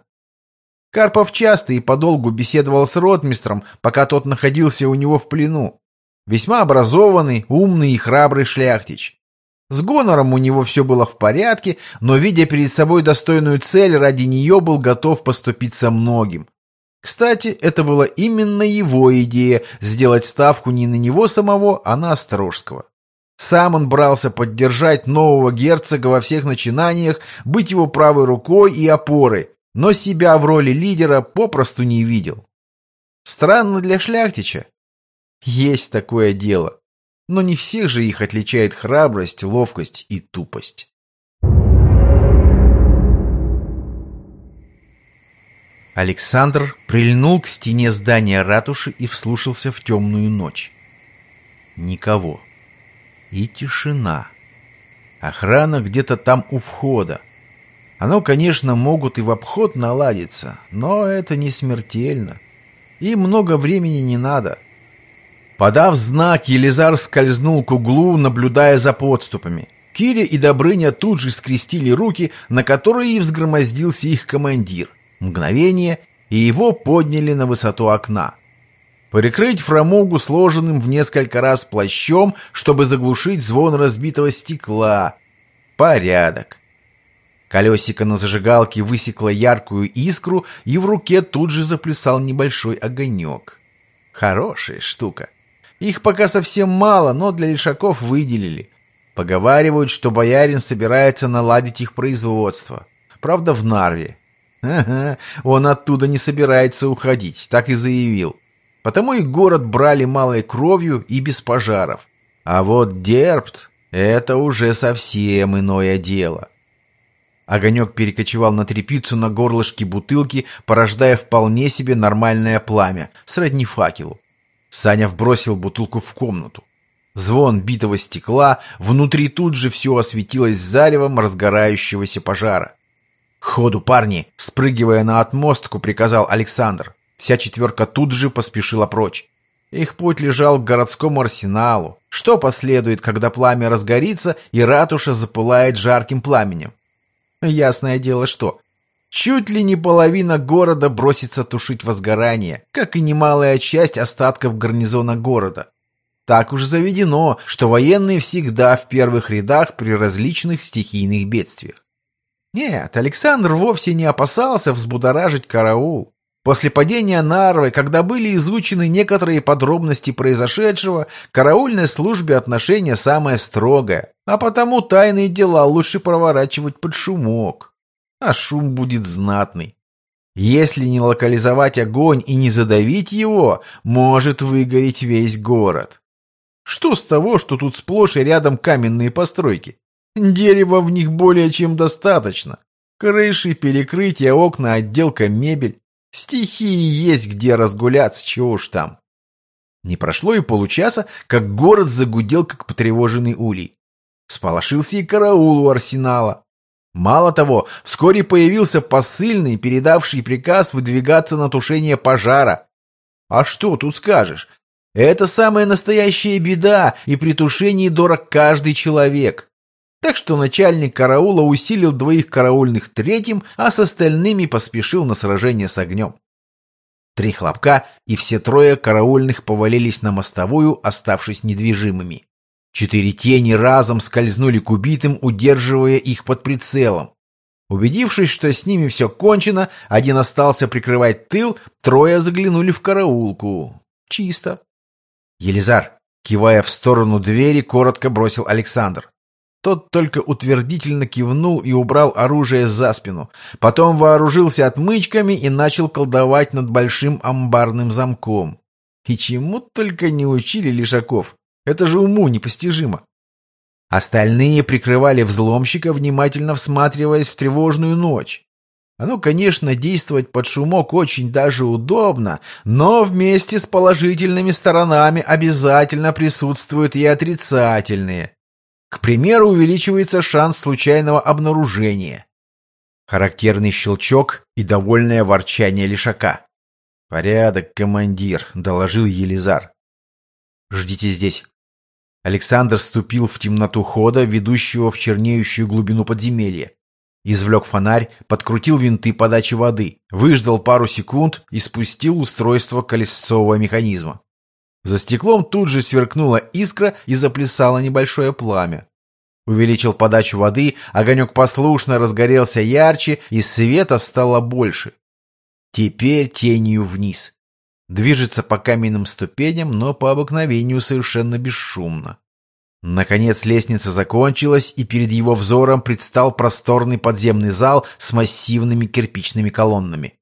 Карпов часто и подолгу беседовал с ротмистром, пока тот находился у него в плену. Весьма образованный, умный и храбрый шляхтич. С гонором у него все было в порядке, но, видя перед собой достойную цель, ради нее был готов поступиться многим. Кстати, это была именно его идея сделать ставку не на него самого, а на Острожского. Сам он брался поддержать нового герцога во всех начинаниях, быть его правой рукой и опорой, но себя в роли лидера попросту не видел. Странно для шляхтича. Есть такое дело, но не всех же их отличает храбрость, ловкость и тупость. Александр прильнул к стене здания ратуши и вслушался в темную ночь. Никого. И тишина. Охрана где-то там у входа. Оно, конечно, могут и в обход наладиться, но это не смертельно. И много времени не надо. Подав знак, Елизар скользнул к углу, наблюдая за подступами. Киря и Добрыня тут же скрестили руки, на которые и взгромоздился их командир. Мгновение, и его подняли на высоту окна. Прикрыть фрамугу сложенным в несколько раз плащом, чтобы заглушить звон разбитого стекла. Порядок. Колесико на зажигалке высекло яркую искру, и в руке тут же заплясал небольшой огонек. Хорошая штука. Их пока совсем мало, но для лишаков выделили. Поговаривают, что боярин собирается наладить их производство. Правда, в Нарве. Ага, он оттуда не собирается уходить, так и заявил. Потому и город брали малой кровью и без пожаров. А вот Дербт — это уже совсем иное дело. Огонек перекочевал на тряпицу на горлышке бутылки, порождая вполне себе нормальное пламя, сродни факелу. Саня вбросил бутылку в комнату. Звон битого стекла, внутри тут же все осветилось заревом разгорающегося пожара. «Ходу, парни!» — спрыгивая на отмостку, приказал Александр. Вся четверка тут же поспешила прочь. Их путь лежал к городскому арсеналу. Что последует, когда пламя разгорится и ратуша запылает жарким пламенем? Ясное дело, что чуть ли не половина города бросится тушить возгорание, как и немалая часть остатков гарнизона города. Так уж заведено, что военные всегда в первых рядах при различных стихийных бедствиях. Нет, Александр вовсе не опасался взбудоражить караул. После падения Нарвы, когда были изучены некоторые подробности произошедшего, к караульной службе отношение самое строгое, а потому тайные дела лучше проворачивать под шумок. А шум будет знатный. Если не локализовать огонь и не задавить его, может выгореть весь город. Что с того, что тут сплошь и рядом каменные постройки? Дерева в них более чем достаточно. Крыши, перекрытия, окна, отделка, мебель. Стихии есть где разгуляться, чего уж там. Не прошло и получаса, как город загудел, как потревоженный улей. Всполошился и караул у арсенала. Мало того, вскоре появился посыльный, передавший приказ выдвигаться на тушение пожара. А что тут скажешь? Это самая настоящая беда, и при тушении дорог каждый человек. Так что начальник караула усилил двоих караульных третьим, а с остальными поспешил на сражение с огнем. Три хлопка, и все трое караульных повалились на мостовую, оставшись недвижимыми. Четыре тени разом скользнули к убитым, удерживая их под прицелом. Убедившись, что с ними все кончено, один остался прикрывать тыл, трое заглянули в караулку. Чисто. «Елизар», кивая в сторону двери, коротко бросил Александр. Тот только утвердительно кивнул и убрал оружие за спину. Потом вооружился отмычками и начал колдовать над большим амбарным замком. И чему только не учили лишаков. Это же уму непостижимо. Остальные прикрывали взломщика, внимательно всматриваясь в тревожную ночь. Оно, конечно, действовать под шумок очень даже удобно, но вместе с положительными сторонами обязательно присутствуют и отрицательные. К примеру, увеличивается шанс случайного обнаружения. Характерный щелчок и довольное ворчание лишака. «Порядок, командир», — доложил Елизар. «Ждите здесь». Александр ступил в темноту хода, ведущего в чернеющую глубину подземелья. Извлек фонарь, подкрутил винты подачи воды, выждал пару секунд и спустил устройство колесового механизма. За стеклом тут же сверкнула искра и заплясало небольшое пламя. Увеличил подачу воды, огонек послушно разгорелся ярче, и света стало больше. Теперь тенью вниз. Движется по каменным ступеням, но по обыкновению совершенно бесшумно. Наконец лестница закончилась, и перед его взором предстал просторный подземный зал с массивными кирпичными колоннами.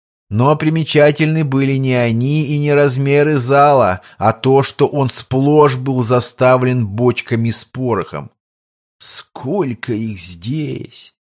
Но примечательны были не они и не размеры зала, а то, что он сплошь был заставлен бочками с порохом. Сколько их здесь!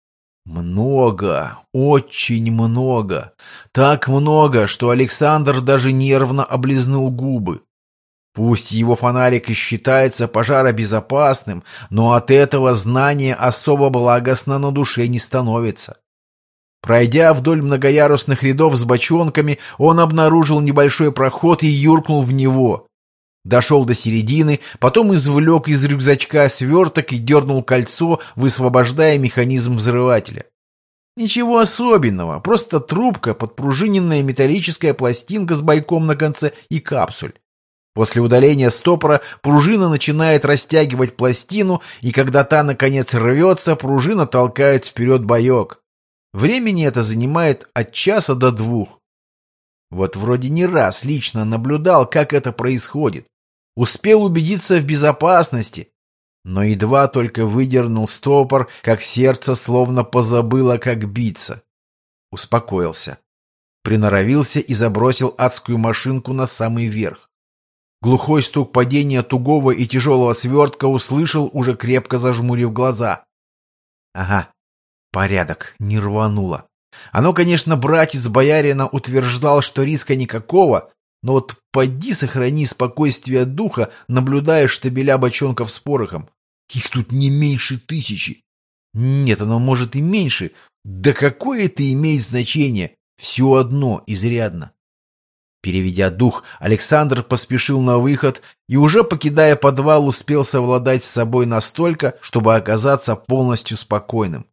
Много, очень много. Так много, что Александр даже нервно облизнул губы. Пусть его фонарик и считается пожаробезопасным, но от этого знания особо благостно на душе не становится. Пройдя вдоль многоярусных рядов с бочонками, он обнаружил небольшой проход и юркнул в него. Дошел до середины, потом извлек из рюкзачка сверток и дернул кольцо, высвобождая механизм взрывателя. Ничего особенного, просто трубка, подпружиненная металлическая пластинка с бойком на конце и капсуль. После удаления стопора пружина начинает растягивать пластину, и когда та, наконец, рвется, пружина толкает вперед боек. Времени это занимает от часа до двух. Вот вроде не раз лично наблюдал, как это происходит. Успел убедиться в безопасности. Но едва только выдернул стопор, как сердце словно позабыло, как биться. Успокоился. Приноровился и забросил адскую машинку на самый верх. Глухой стук падения тугого и тяжелого свертка услышал, уже крепко зажмурив глаза. Ага, порядок, не рвануло. Оно, конечно, братец боярина утверждал, что риска никакого, но вот поди сохрани спокойствие духа, наблюдая штабеля бочонков с порохом. Их тут не меньше тысячи. Нет, оно может и меньше. Да какое это имеет значение? Все одно изрядно. Переведя дух, Александр поспешил на выход и, уже покидая подвал, успел совладать с собой настолько, чтобы оказаться полностью спокойным.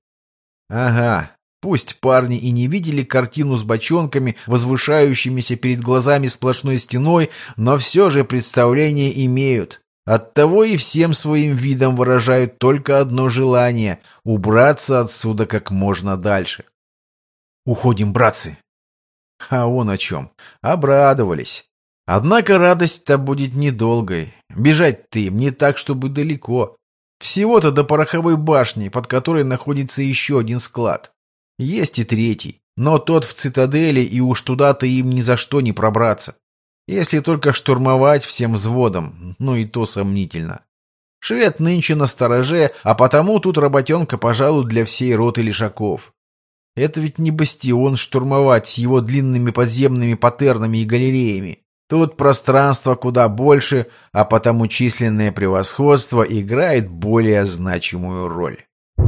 Ага, пусть парни и не видели картину с бочонками, возвышающимися перед глазами сплошной стеной, но все же представление имеют. Оттого и всем своим видом выражают только одно желание — убраться отсюда как можно дальше. «Уходим, братцы!» А он о чем? Обрадовались. Однако радость-то будет недолгой. Бежать-то им не так, чтобы далеко. Всего-то до пороховой башни, под которой находится еще один склад. Есть и третий, но тот в цитадели, и уж туда-то им ни за что не пробраться. Если только штурмовать всем взводом, ну и то сомнительно. Швед нынче на стороже, а потому тут работенка, пожалуй, для всей роты лишаков. Это ведь не бастион штурмовать с его длинными подземными патернами и галереями. Тут пространство куда больше, а потому численное превосходство играет более значимую роль.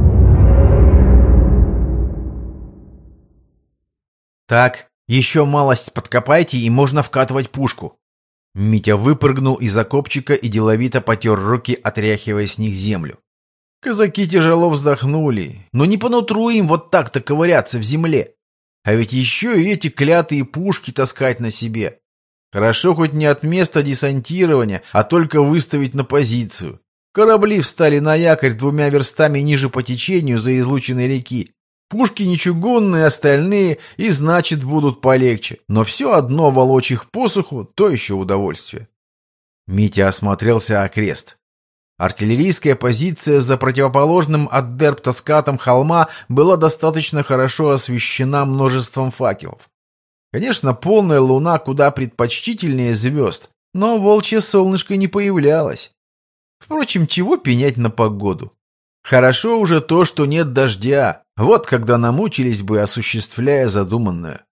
Так, еще малость подкопайте, и можно вкатывать пушку. Митя выпрыгнул из окопчика и деловито потер руки, отряхивая с них землю. Казаки тяжело вздохнули, но не по нутру им вот так-то ковыряться в земле. А ведь еще и эти клятые пушки таскать на себе. Хорошо хоть не от места десантирования, а только выставить на позицию. Корабли встали на якорь двумя верстами ниже по течению за излученной реки. Пушки не чугунные, остальные, и значит будут полегче. Но все одно волочь их по суху, то еще удовольствие. Митя осмотрелся окрест. Артиллерийская позиция за противоположным от Дербта скатом холма была достаточно хорошо освещена множеством факелов. Конечно, полная луна куда предпочтительнее звезд, но волчье солнышко не появлялось. Впрочем, чего пенять на погоду? Хорошо уже то, что нет дождя, вот когда намучились бы, осуществляя задуманное.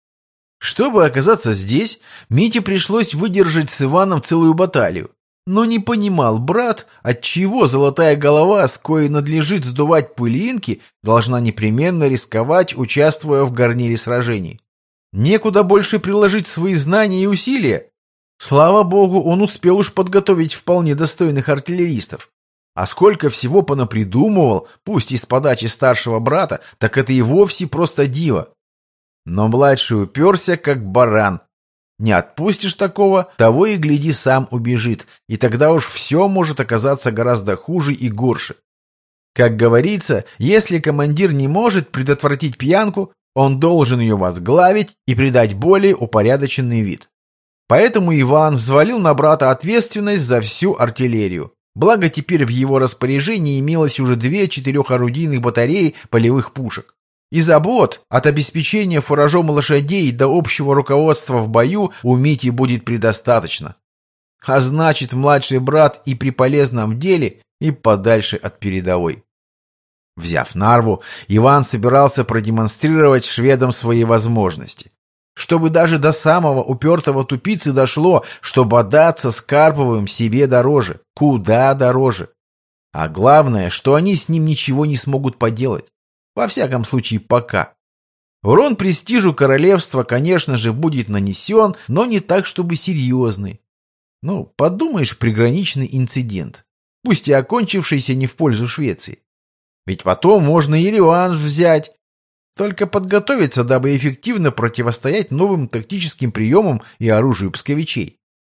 Чтобы оказаться здесь, Мите пришлось выдержать с Иваном целую баталию. Но не понимал брат, отчего золотая голова, с коей надлежит сдувать пылинки, должна непременно рисковать, участвуя в горниле сражений. Некуда больше приложить свои знания и усилия. Слава богу, он успел уж подготовить вполне достойных артиллеристов. А сколько всего понапридумывал, пусть из подачи старшего брата, так это и вовсе просто диво. Но младший уперся, как баран. Не отпустишь такого, того и гляди, сам убежит, и тогда уж все может оказаться гораздо хуже и горше. Как говорится, если командир не может предотвратить пьянку, он должен ее возглавить и придать более упорядоченный вид. Поэтому Иван взвалил на брата ответственность за всю артиллерию. Благо теперь в его распоряжении имелось уже две четырехорудийных батареи полевых пушек. И забот от обеспечения фуражом лошадей до общего руководства в бою у Мити будет предостаточно. А значит, младший брат и при полезном деле, и подальше от передовой. Взяв Нарву, Иван собирался продемонстрировать шведам свои возможности. Чтобы даже до самого упертого тупицы дошло, что бодаться с Карповым себе дороже, куда дороже. А главное, что они с ним ничего не смогут поделать. Во всяком случае, пока. Урон престижу королевства, конечно же, будет нанесен, но не так, чтобы серьезный. Ну, подумаешь, приграничный инцидент, пусть и окончившийся не в пользу Швеции. Ведь потом можно и реванш взять. Только подготовиться, дабы эффективно противостоять новым тактическим приемам и оружию псковичей.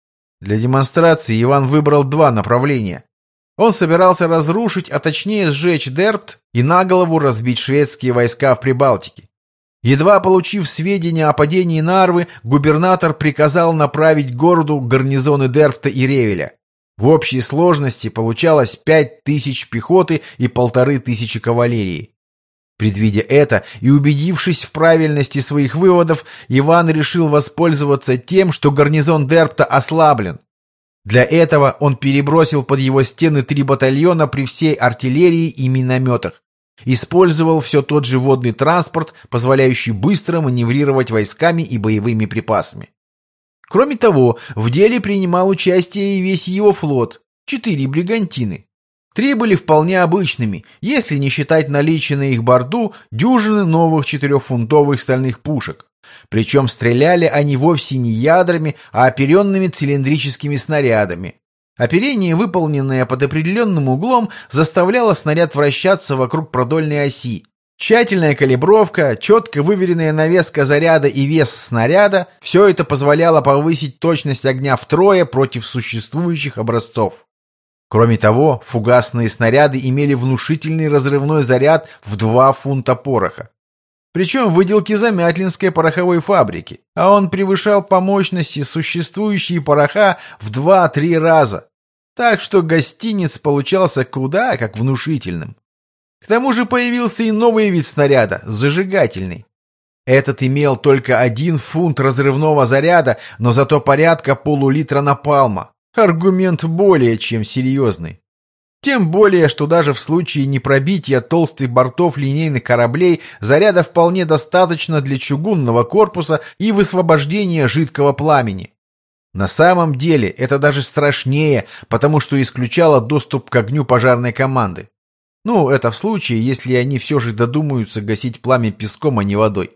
Для демонстрации Иван выбрал два направления. Он собирался разрушить, а точнее сжечь Дербт и на голову разбить шведские войска в Прибалтике. Едва получив сведения о падении Нарвы, губернатор приказал направить к городу гарнизоны Дербта и Ревеля. В общей сложности получалось пять тысяч пехоты и полторы тысячи кавалерии. Предвидя это и убедившись в правильности своих выводов, Иван решил воспользоваться тем, что гарнизон Дербта ослаблен. Для этого он перебросил под его стены три батальона при всей артиллерии и минометах. Использовал все тот же водный транспорт, позволяющий быстро маневрировать войсками и боевыми припасами. Кроме того, в деле принимал участие и весь его флот – четыре бригантины. Три были вполне обычными, если не считать наличия на их борту дюжины новых четырехфунтовых стальных пушек. Причем стреляли они вовсе не ядрами, а оперенными цилиндрическими снарядами. Оперение, выполненное под определенным углом, заставляло снаряд вращаться вокруг продольной оси. Тщательная калибровка, четко выверенная навеска заряда и вес снаряда – все это позволяло повысить точность огня втрое против существующих образцов. Кроме того, фугасные снаряды имели внушительный разрывной заряд в два фунта пороха. Причем выделки Замятлинской пороховой фабрики, а он превышал по мощности существующие пороха в два-три раза. Так что гостиниц получался куда как внушительным. К тому же появился и новый вид снаряда – зажигательный. Этот имел только один фунт разрывного заряда, но зато порядка полулитра напалма. Аргумент более чем серьезный. Тем более, что даже в случае непробития толстых бортов линейных кораблей заряда вполне достаточно для чугунного корпуса и высвобождения жидкого пламени. На самом деле это даже страшнее, потому что исключало доступ к огню пожарной команды. Ну, это в случае, если они все же додумаются гасить пламя песком, а не водой.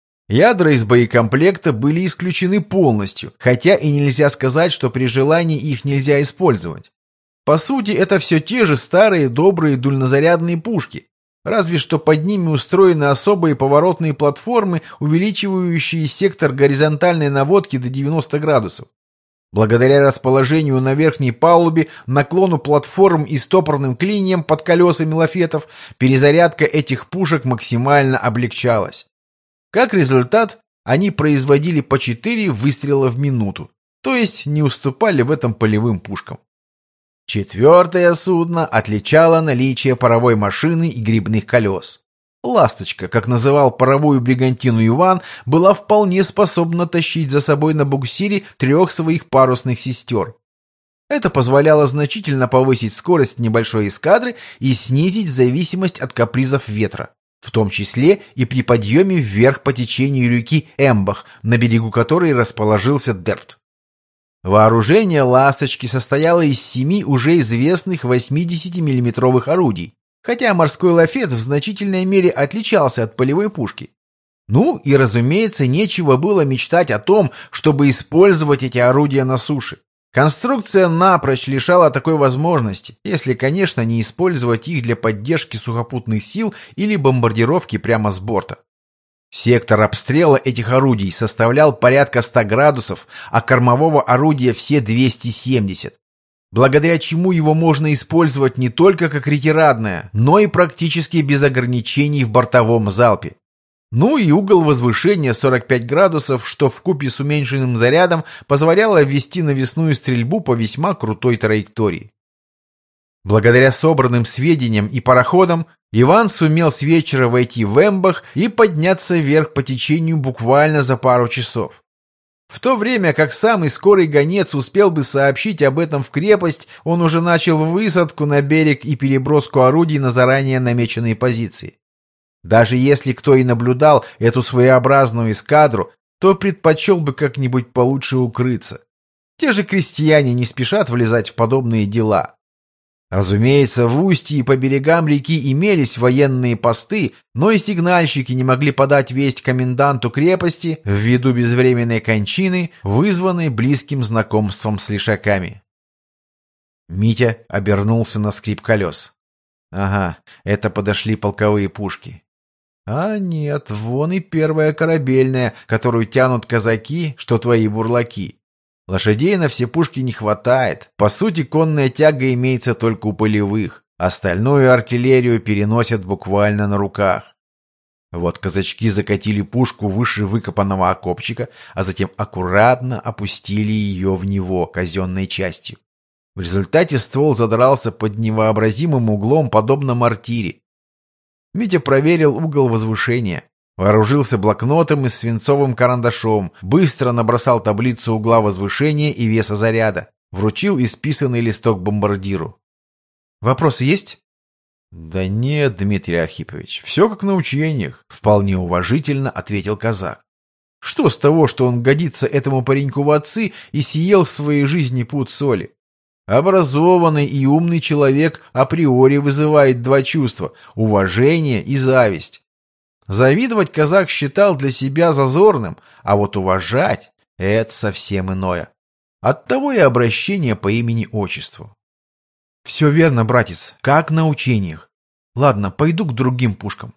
Ядра из боекомплекта были исключены полностью, хотя и нельзя сказать, что при желании их нельзя использовать. По сути, это все те же старые добрые дульнозарядные пушки, разве что под ними устроены особые поворотные платформы, увеличивающие сектор горизонтальной наводки до девяноста градусов. Благодаря расположению на верхней палубе, наклону платформ и стопорным клиньям под колесами лафетов, перезарядка этих пушек максимально облегчалась. Как результат, они производили по четыре выстрела в минуту, то есть не уступали в этом полевым пушкам. Четвертое судно отличало наличие паровой машины и грибных колес. «Ласточка», как называл паровую бригантину Иван, была вполне способна тащить за собой на буксире трех своих парусных сестер. Это позволяло значительно повысить скорость небольшой эскадры и снизить зависимость от капризов ветра, в том числе и при подъеме вверх по течению реки Эмбах, на берегу которой расположился Дербт. Вооружение «Ласточки» состояло из семи уже известных восьмидесятимиллиметровых орудий, хотя морской лафет в значительной мере отличался от полевой пушки. Ну и, разумеется, нечего было мечтать о том, чтобы использовать эти орудия на суше. Конструкция напрочь лишала такой возможности, если, конечно, не использовать их для поддержки сухопутных сил или бомбардировки прямо с борта. Сектор обстрела этих орудий составлял порядка ста градусов, а кормового орудия все двести семьдесят. Благодаря чему его можно использовать не только как ретирадное, но и практически без ограничений в бортовом залпе. Ну и угол возвышения сорок пять градусов, что вкупе с уменьшенным зарядом позволяло ввести навесную стрельбу по весьма крутой траектории. Благодаря собранным сведениям и пароходам, Иван сумел с вечера войти в Эмбах и подняться вверх по течению буквально за пару часов. В то время как самый скорый гонец успел бы сообщить об этом в крепость, он уже начал высадку на берег и переброску орудий на заранее намеченные позиции. Даже если кто и наблюдал эту своеобразную эскадру, то предпочел бы как-нибудь получше укрыться. Те же крестьяне не спешат влезать в подобные дела. Разумеется, в устье и по берегам реки имелись военные посты, но и сигнальщики не могли подать весть коменданту крепости ввиду безвременной кончины, вызванной близким знакомством с лишаками. Митя обернулся на скрип колес. Ага, это подошли полковые пушки. А нет, вон и первая корабельная, которую тянут казаки, что твои бурлаки. Лошадей на все пушки не хватает. По сути, конная тяга имеется только у полевых. Остальную артиллерию переносят буквально на руках. Вот казачки закатили пушку выше выкопанного окопчика, а затем аккуратно опустили ее в него казенной частью. В результате ствол задрался под невообразимым углом, подобно мортире. Митя проверил угол возвышения, вооружился блокнотом и свинцовым карандашом, быстро набросал таблицу угла возвышения и веса заряда, вручил исписанный листок бомбардиру. «Вопросы есть?» «Да нет, Дмитрий Архипович, все как на учениях», — вполне уважительно ответил казак. «Что с того, что он годится этому пареньку в отцы и съел в своей жизни пуд соли? Образованный и умный человек априори вызывает два чувства — уважение и зависть. Завидовать казак считал для себя зазорным, а вот уважать — это совсем иное. Оттого и обращение по имени-отчеству». «Все верно, братец, как на учениях. Ладно, пойду к другим пушкам».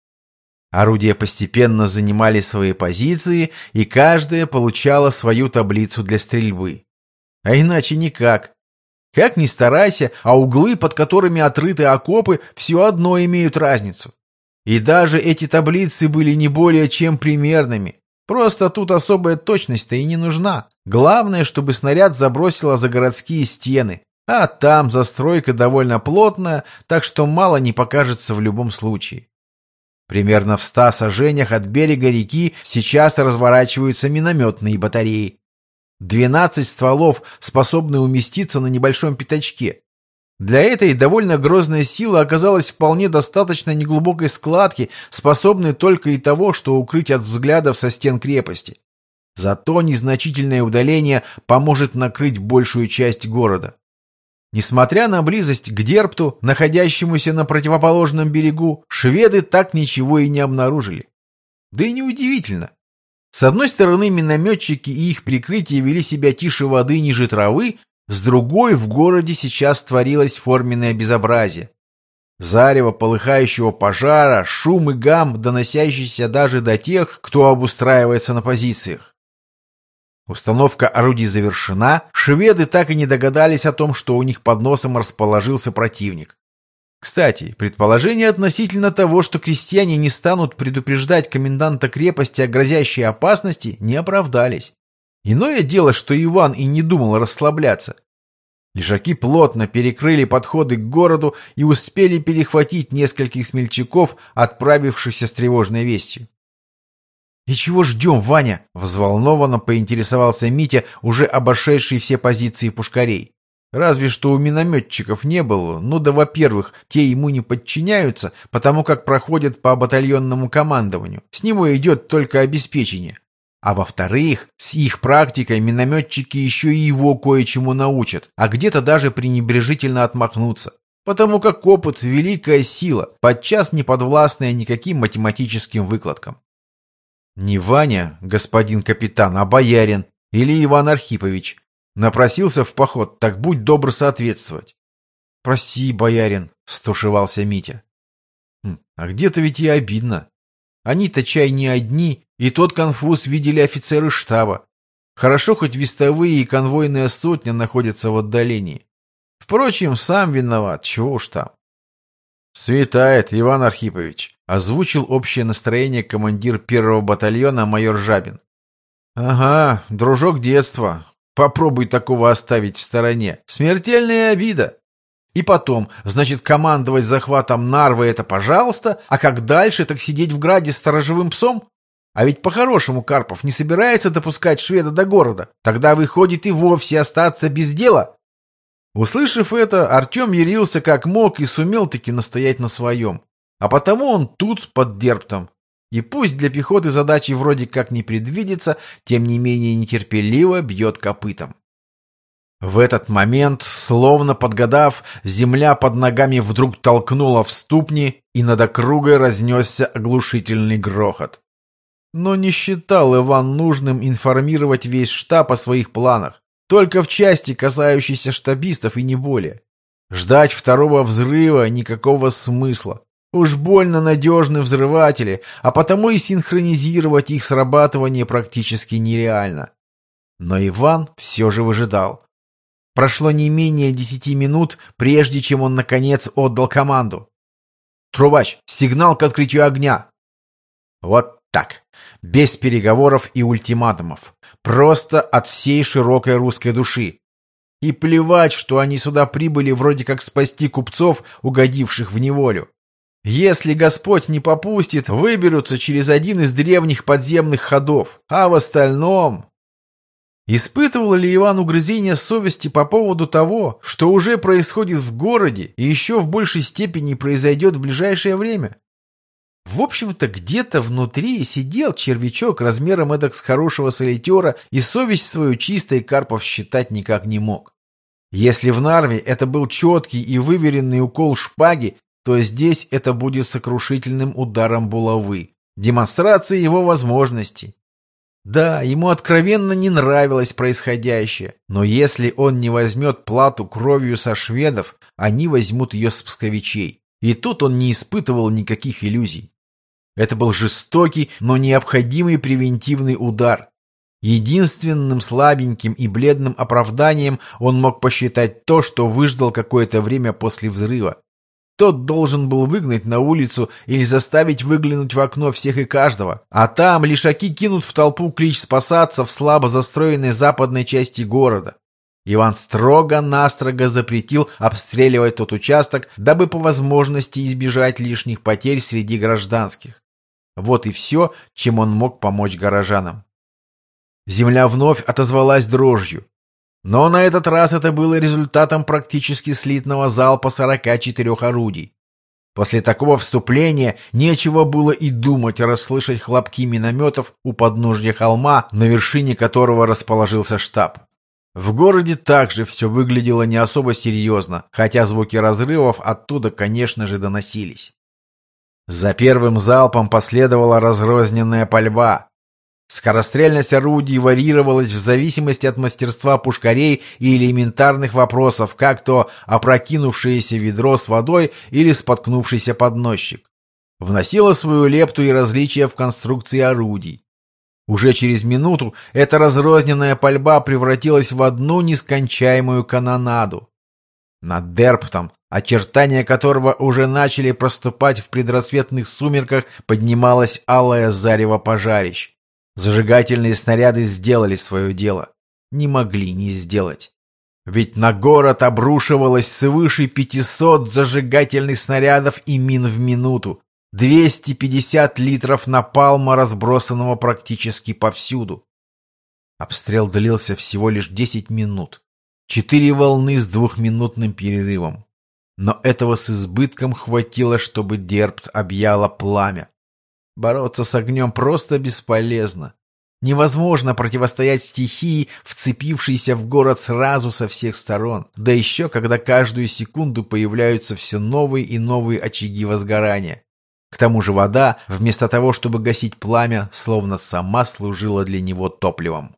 Орудия постепенно занимали свои позиции, и каждая получала свою таблицу для стрельбы. А иначе никак. Как ни старайся, а углы, под которыми отрыты окопы, все одно имеют разницу. И даже эти таблицы были не более чем примерными. Просто тут особая точность-то и не нужна. Главное, чтобы снаряд забросило за городские стены. А там застройка довольно плотная, так что мало не покажется в любом случае. Примерно в ста саженях от берега реки сейчас разворачиваются минометные батареи. Двенадцать стволов способны уместиться на небольшом пятачке. Для этой довольно грозной силы оказалось вполне достаточно неглубокой складки, способной только и того, что укрыть от взглядов со стен крепости. Зато незначительное удаление поможет накрыть большую часть города. Несмотря на близость к Дербту, находящемуся на противоположном берегу, шведы так ничего и не обнаружили. Да и неудивительно. С одной стороны, минометчики и их прикрытие вели себя тише воды ниже травы, с другой в городе сейчас творилось форменное безобразие. Зарево полыхающего пожара, шум и гам, доносящийся даже до тех, кто обустраивается на позициях. Установка орудий завершена, шведы так и не догадались о том, что у них под носом расположился противник. Кстати, предположения относительно того, что крестьяне не станут предупреждать коменданта крепости о грозящей опасности, не оправдались. Иное дело, что Иван и не думал расслабляться. Лежаки плотно перекрыли подходы к городу и успели перехватить нескольких смельчаков, отправившихся с тревожной вестью. «И чего ждем, Ваня?» — взволнованно поинтересовался Митя, уже обошедший все позиции пушкарей. Разве что у минометчиков не было, ну да, во-первых, те ему не подчиняются, потому как проходят по батальонному командованию, с него идет только обеспечение. А во-вторых, с их практикой минометчики еще и его кое-чему научат, а где-то даже пренебрежительно отмахнутся. Потому как опыт — великая сила, подчас не подвластная никаким математическим выкладкам. Не Ваня, господин капитан, а боярин или Иван Архипович. Напросился в поход, так будь добр соответствовать. «Прости, боярин», — стушевался Митя. Хм, а где-то ведь и обидно. Они-то чай не одни, и тот конфуз видели офицеры штаба. Хорошо, хоть вестовые и конвойная сотня находятся в отдалении. Впрочем, сам виноват, чего уж там. «Светает, Иван Архипович», — озвучил общее настроение командир первого батальона майор Жабин. «Ага, дружок детства. Попробуй такого оставить в стороне. Смертельная обида. И потом, значит, командовать захватом Нарвы — это пожалуйста, а как дальше, так сидеть в граде с сторожевым псом? А ведь по-хорошему Карпов не собирается допускать шведа до города. Тогда выходит и вовсе остаться без дела». Услышав это, Артем ярился как мог и сумел-таки настоять на своем. А потому он тут, под Дербтом. И пусть для пехоты задачи вроде как не предвидится, тем не менее нетерпеливо бьет копытом. В этот момент, словно подгадав, земля под ногами вдруг толкнула в ступни, и над округой разнесся оглушительный грохот. Но не считал Иван нужным информировать весь штаб о своих планах. Только в части, касающейся штабистов, и не более. Ждать второго взрыва никакого смысла. Уж больно надежны взрыватели, а потому и синхронизировать их срабатывание практически нереально. Но Иван все же выжидал. Прошло не менее десяти минут, прежде чем он, наконец, отдал команду. «Трубач, сигнал к открытию огня!» Вот так, без переговоров и ультиматумов. Просто от всей широкой русской души. И плевать, что они сюда прибыли вроде как спасти купцов, угодивших в неволю. Если Господь не попустит, выберутся через один из древних подземных ходов. А в остальном... Испытывал ли Иван угрызение совести по поводу того, что уже происходит в городе и еще в большей степени произойдет в ближайшее время? В общем-то, где-то внутри сидел червячок размером эдак с хорошего солитера и совесть свою чистой Карпов считать никак не мог. Если в Нарве это был четкий и выверенный укол шпаги, то здесь это будет сокрушительным ударом булавы, демонстрацией его возможностей. Да, ему откровенно не нравилось происходящее, но если он не возьмет плату кровью со шведов, они возьмут ее с псковичей. И тут он не испытывал никаких иллюзий. Это был жестокий, но необходимый превентивный удар. Единственным слабеньким и бледным оправданием он мог посчитать то, что выждал какое-то время после взрыва. Тот должен был выгнать на улицу или заставить выглянуть в окно всех и каждого, а там лишаки кинут в толпу клич спасаться в слабо застроенной западной части города. Иван строго-настрого запретил обстреливать тот участок, дабы по возможности избежать лишних потерь среди гражданских. Вот и все, чем он мог помочь горожанам. Земля вновь отозвалась дрожью. Но на этот раз это было результатом практически слитного залпа сорока четырёх орудий. После такого вступления нечего было и думать расслышать хлопки минометов у подножья холма, на вершине которого расположился штаб. В городе также все выглядело не особо серьезно, хотя звуки разрывов оттуда, конечно же, доносились. За первым залпом последовала разрозненная пальба. Скорострельность орудий варьировалась в зависимости от мастерства пушкарей и элементарных вопросов, как то опрокинувшееся ведро с водой или споткнувшийся подносчик. Вносило свою лепту и различия в конструкции орудий. Уже через минуту эта разрозненная пальба превратилась в одну нескончаемую канонаду. Над Дерптом, очертания которого уже начали проступать в предрассветных сумерках, поднималось алое зарево пожарищ. Зажигательные снаряды сделали свое дело. Не могли не сделать. Ведь на город обрушивалось свыше пятисот зажигательных снарядов и мин в минуту. двести пятьдесят литров напалма, разбросанного практически повсюду. Обстрел длился всего лишь десять минут. Четыре волны с двухминутным перерывом. Но этого с избытком хватило, чтобы Дерпт объяло пламя. Бороться с огнем просто бесполезно. Невозможно противостоять стихии, вцепившейся в город сразу со всех сторон. Да еще когда каждую секунду появляются все новые и новые очаги возгорания. К тому же вода, вместо того, чтобы гасить пламя, словно сама служила для него топливом.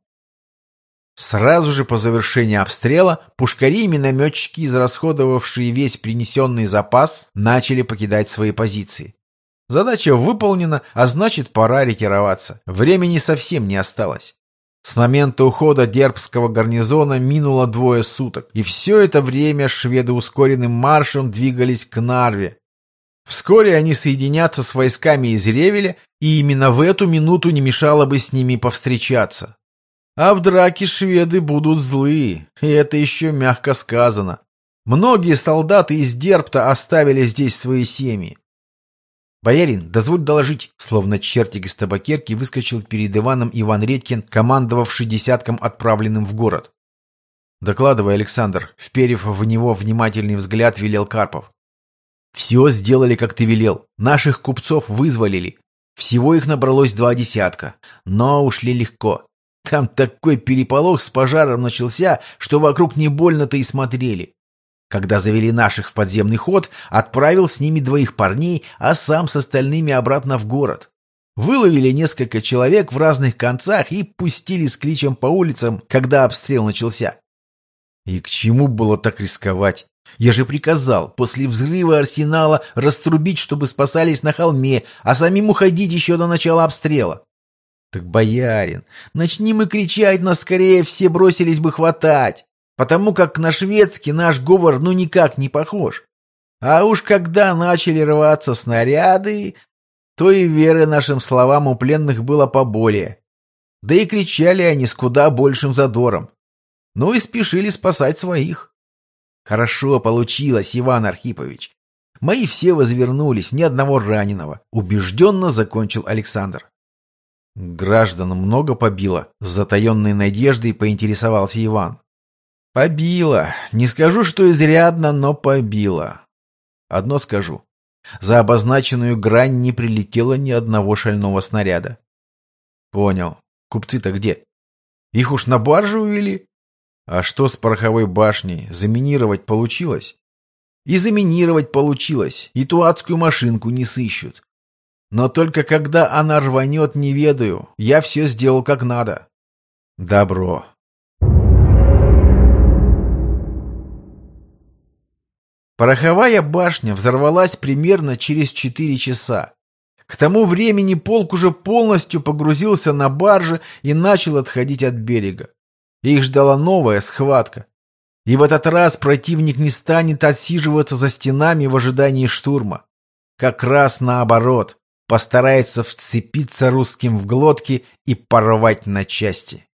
Сразу же по завершении обстрела пушкари и минометчики, израсходовавшие весь принесенный запас, начали покидать свои позиции. Задача выполнена, а значит, пора ретироваться. Времени совсем не осталось. С момента ухода Дербского гарнизона минуло двое суток, и все это время шведы ускоренным маршем двигались к Нарве. Вскоре они соединятся с войсками из Ревеля, и именно в эту минуту не мешало бы с ними повстречаться. А в драке шведы будут злые, и это еще мягко сказано. Многие солдаты из Дерпта оставили здесь свои семьи. «Боярин, дозволь доложить», словно чертик из табакерки выскочил перед Иваном Иван Редькин, командовавший десятком, отправленным в город. «Докладывай, Александр», вперев в него внимательный взгляд, велел Карпов. «Все сделали, как ты велел. Наших купцов вызволили. Всего их набралось два десятка, но ушли легко. Там такой переполох с пожаром начался, что вокруг не больно-то и смотрели. Когда завели наших в подземный ход, отправил с ними двоих парней, а сам с остальными обратно в город. Выловили несколько человек в разных концах и пустили с кличем по улицам, когда обстрел начался. И к чему было так рисковать? Я же приказал после взрыва арсенала раструбить, чтобы спасались на холме, а самим уходить еще до начала обстрела. Так, боярин, начни мы кричать, нас скорее все бросились бы хватать, потому как на шведский наш говор ну никак не похож. А уж когда начали рваться снаряды, то и веры нашим словам у пленных было поболее. Да и кричали они с куда большим задором. Ну и спешили спасать своих. Хорошо получилось, Иван Архипович. Мои все возвернулись, ни одного раненого, убежденно закончил Александр. Граждан много побило, с затаенной надеждой поинтересовался Иван. Побило. Не скажу, что изрядно, но побило. Одно скажу. За обозначенную грань не прилетело ни одного шального снаряда. Понял. Купцы-то где? Их уж на баржу увели? А что с пороховой башней? Заминировать получилось? И заминировать получилось, и ту адскую машинку не сыщут. Но только когда она рванет, не ведаю. Я все сделал как надо. Добро. Пороховая башня взорвалась примерно через четыре часа. К тому времени полк уже полностью погрузился на баржи и начал отходить от берега. Их ждала новая схватка. И в этот раз противник не станет отсиживаться за стенами в ожидании штурма. Как раз наоборот. Постарается вцепиться русским в глотки и порвать на части.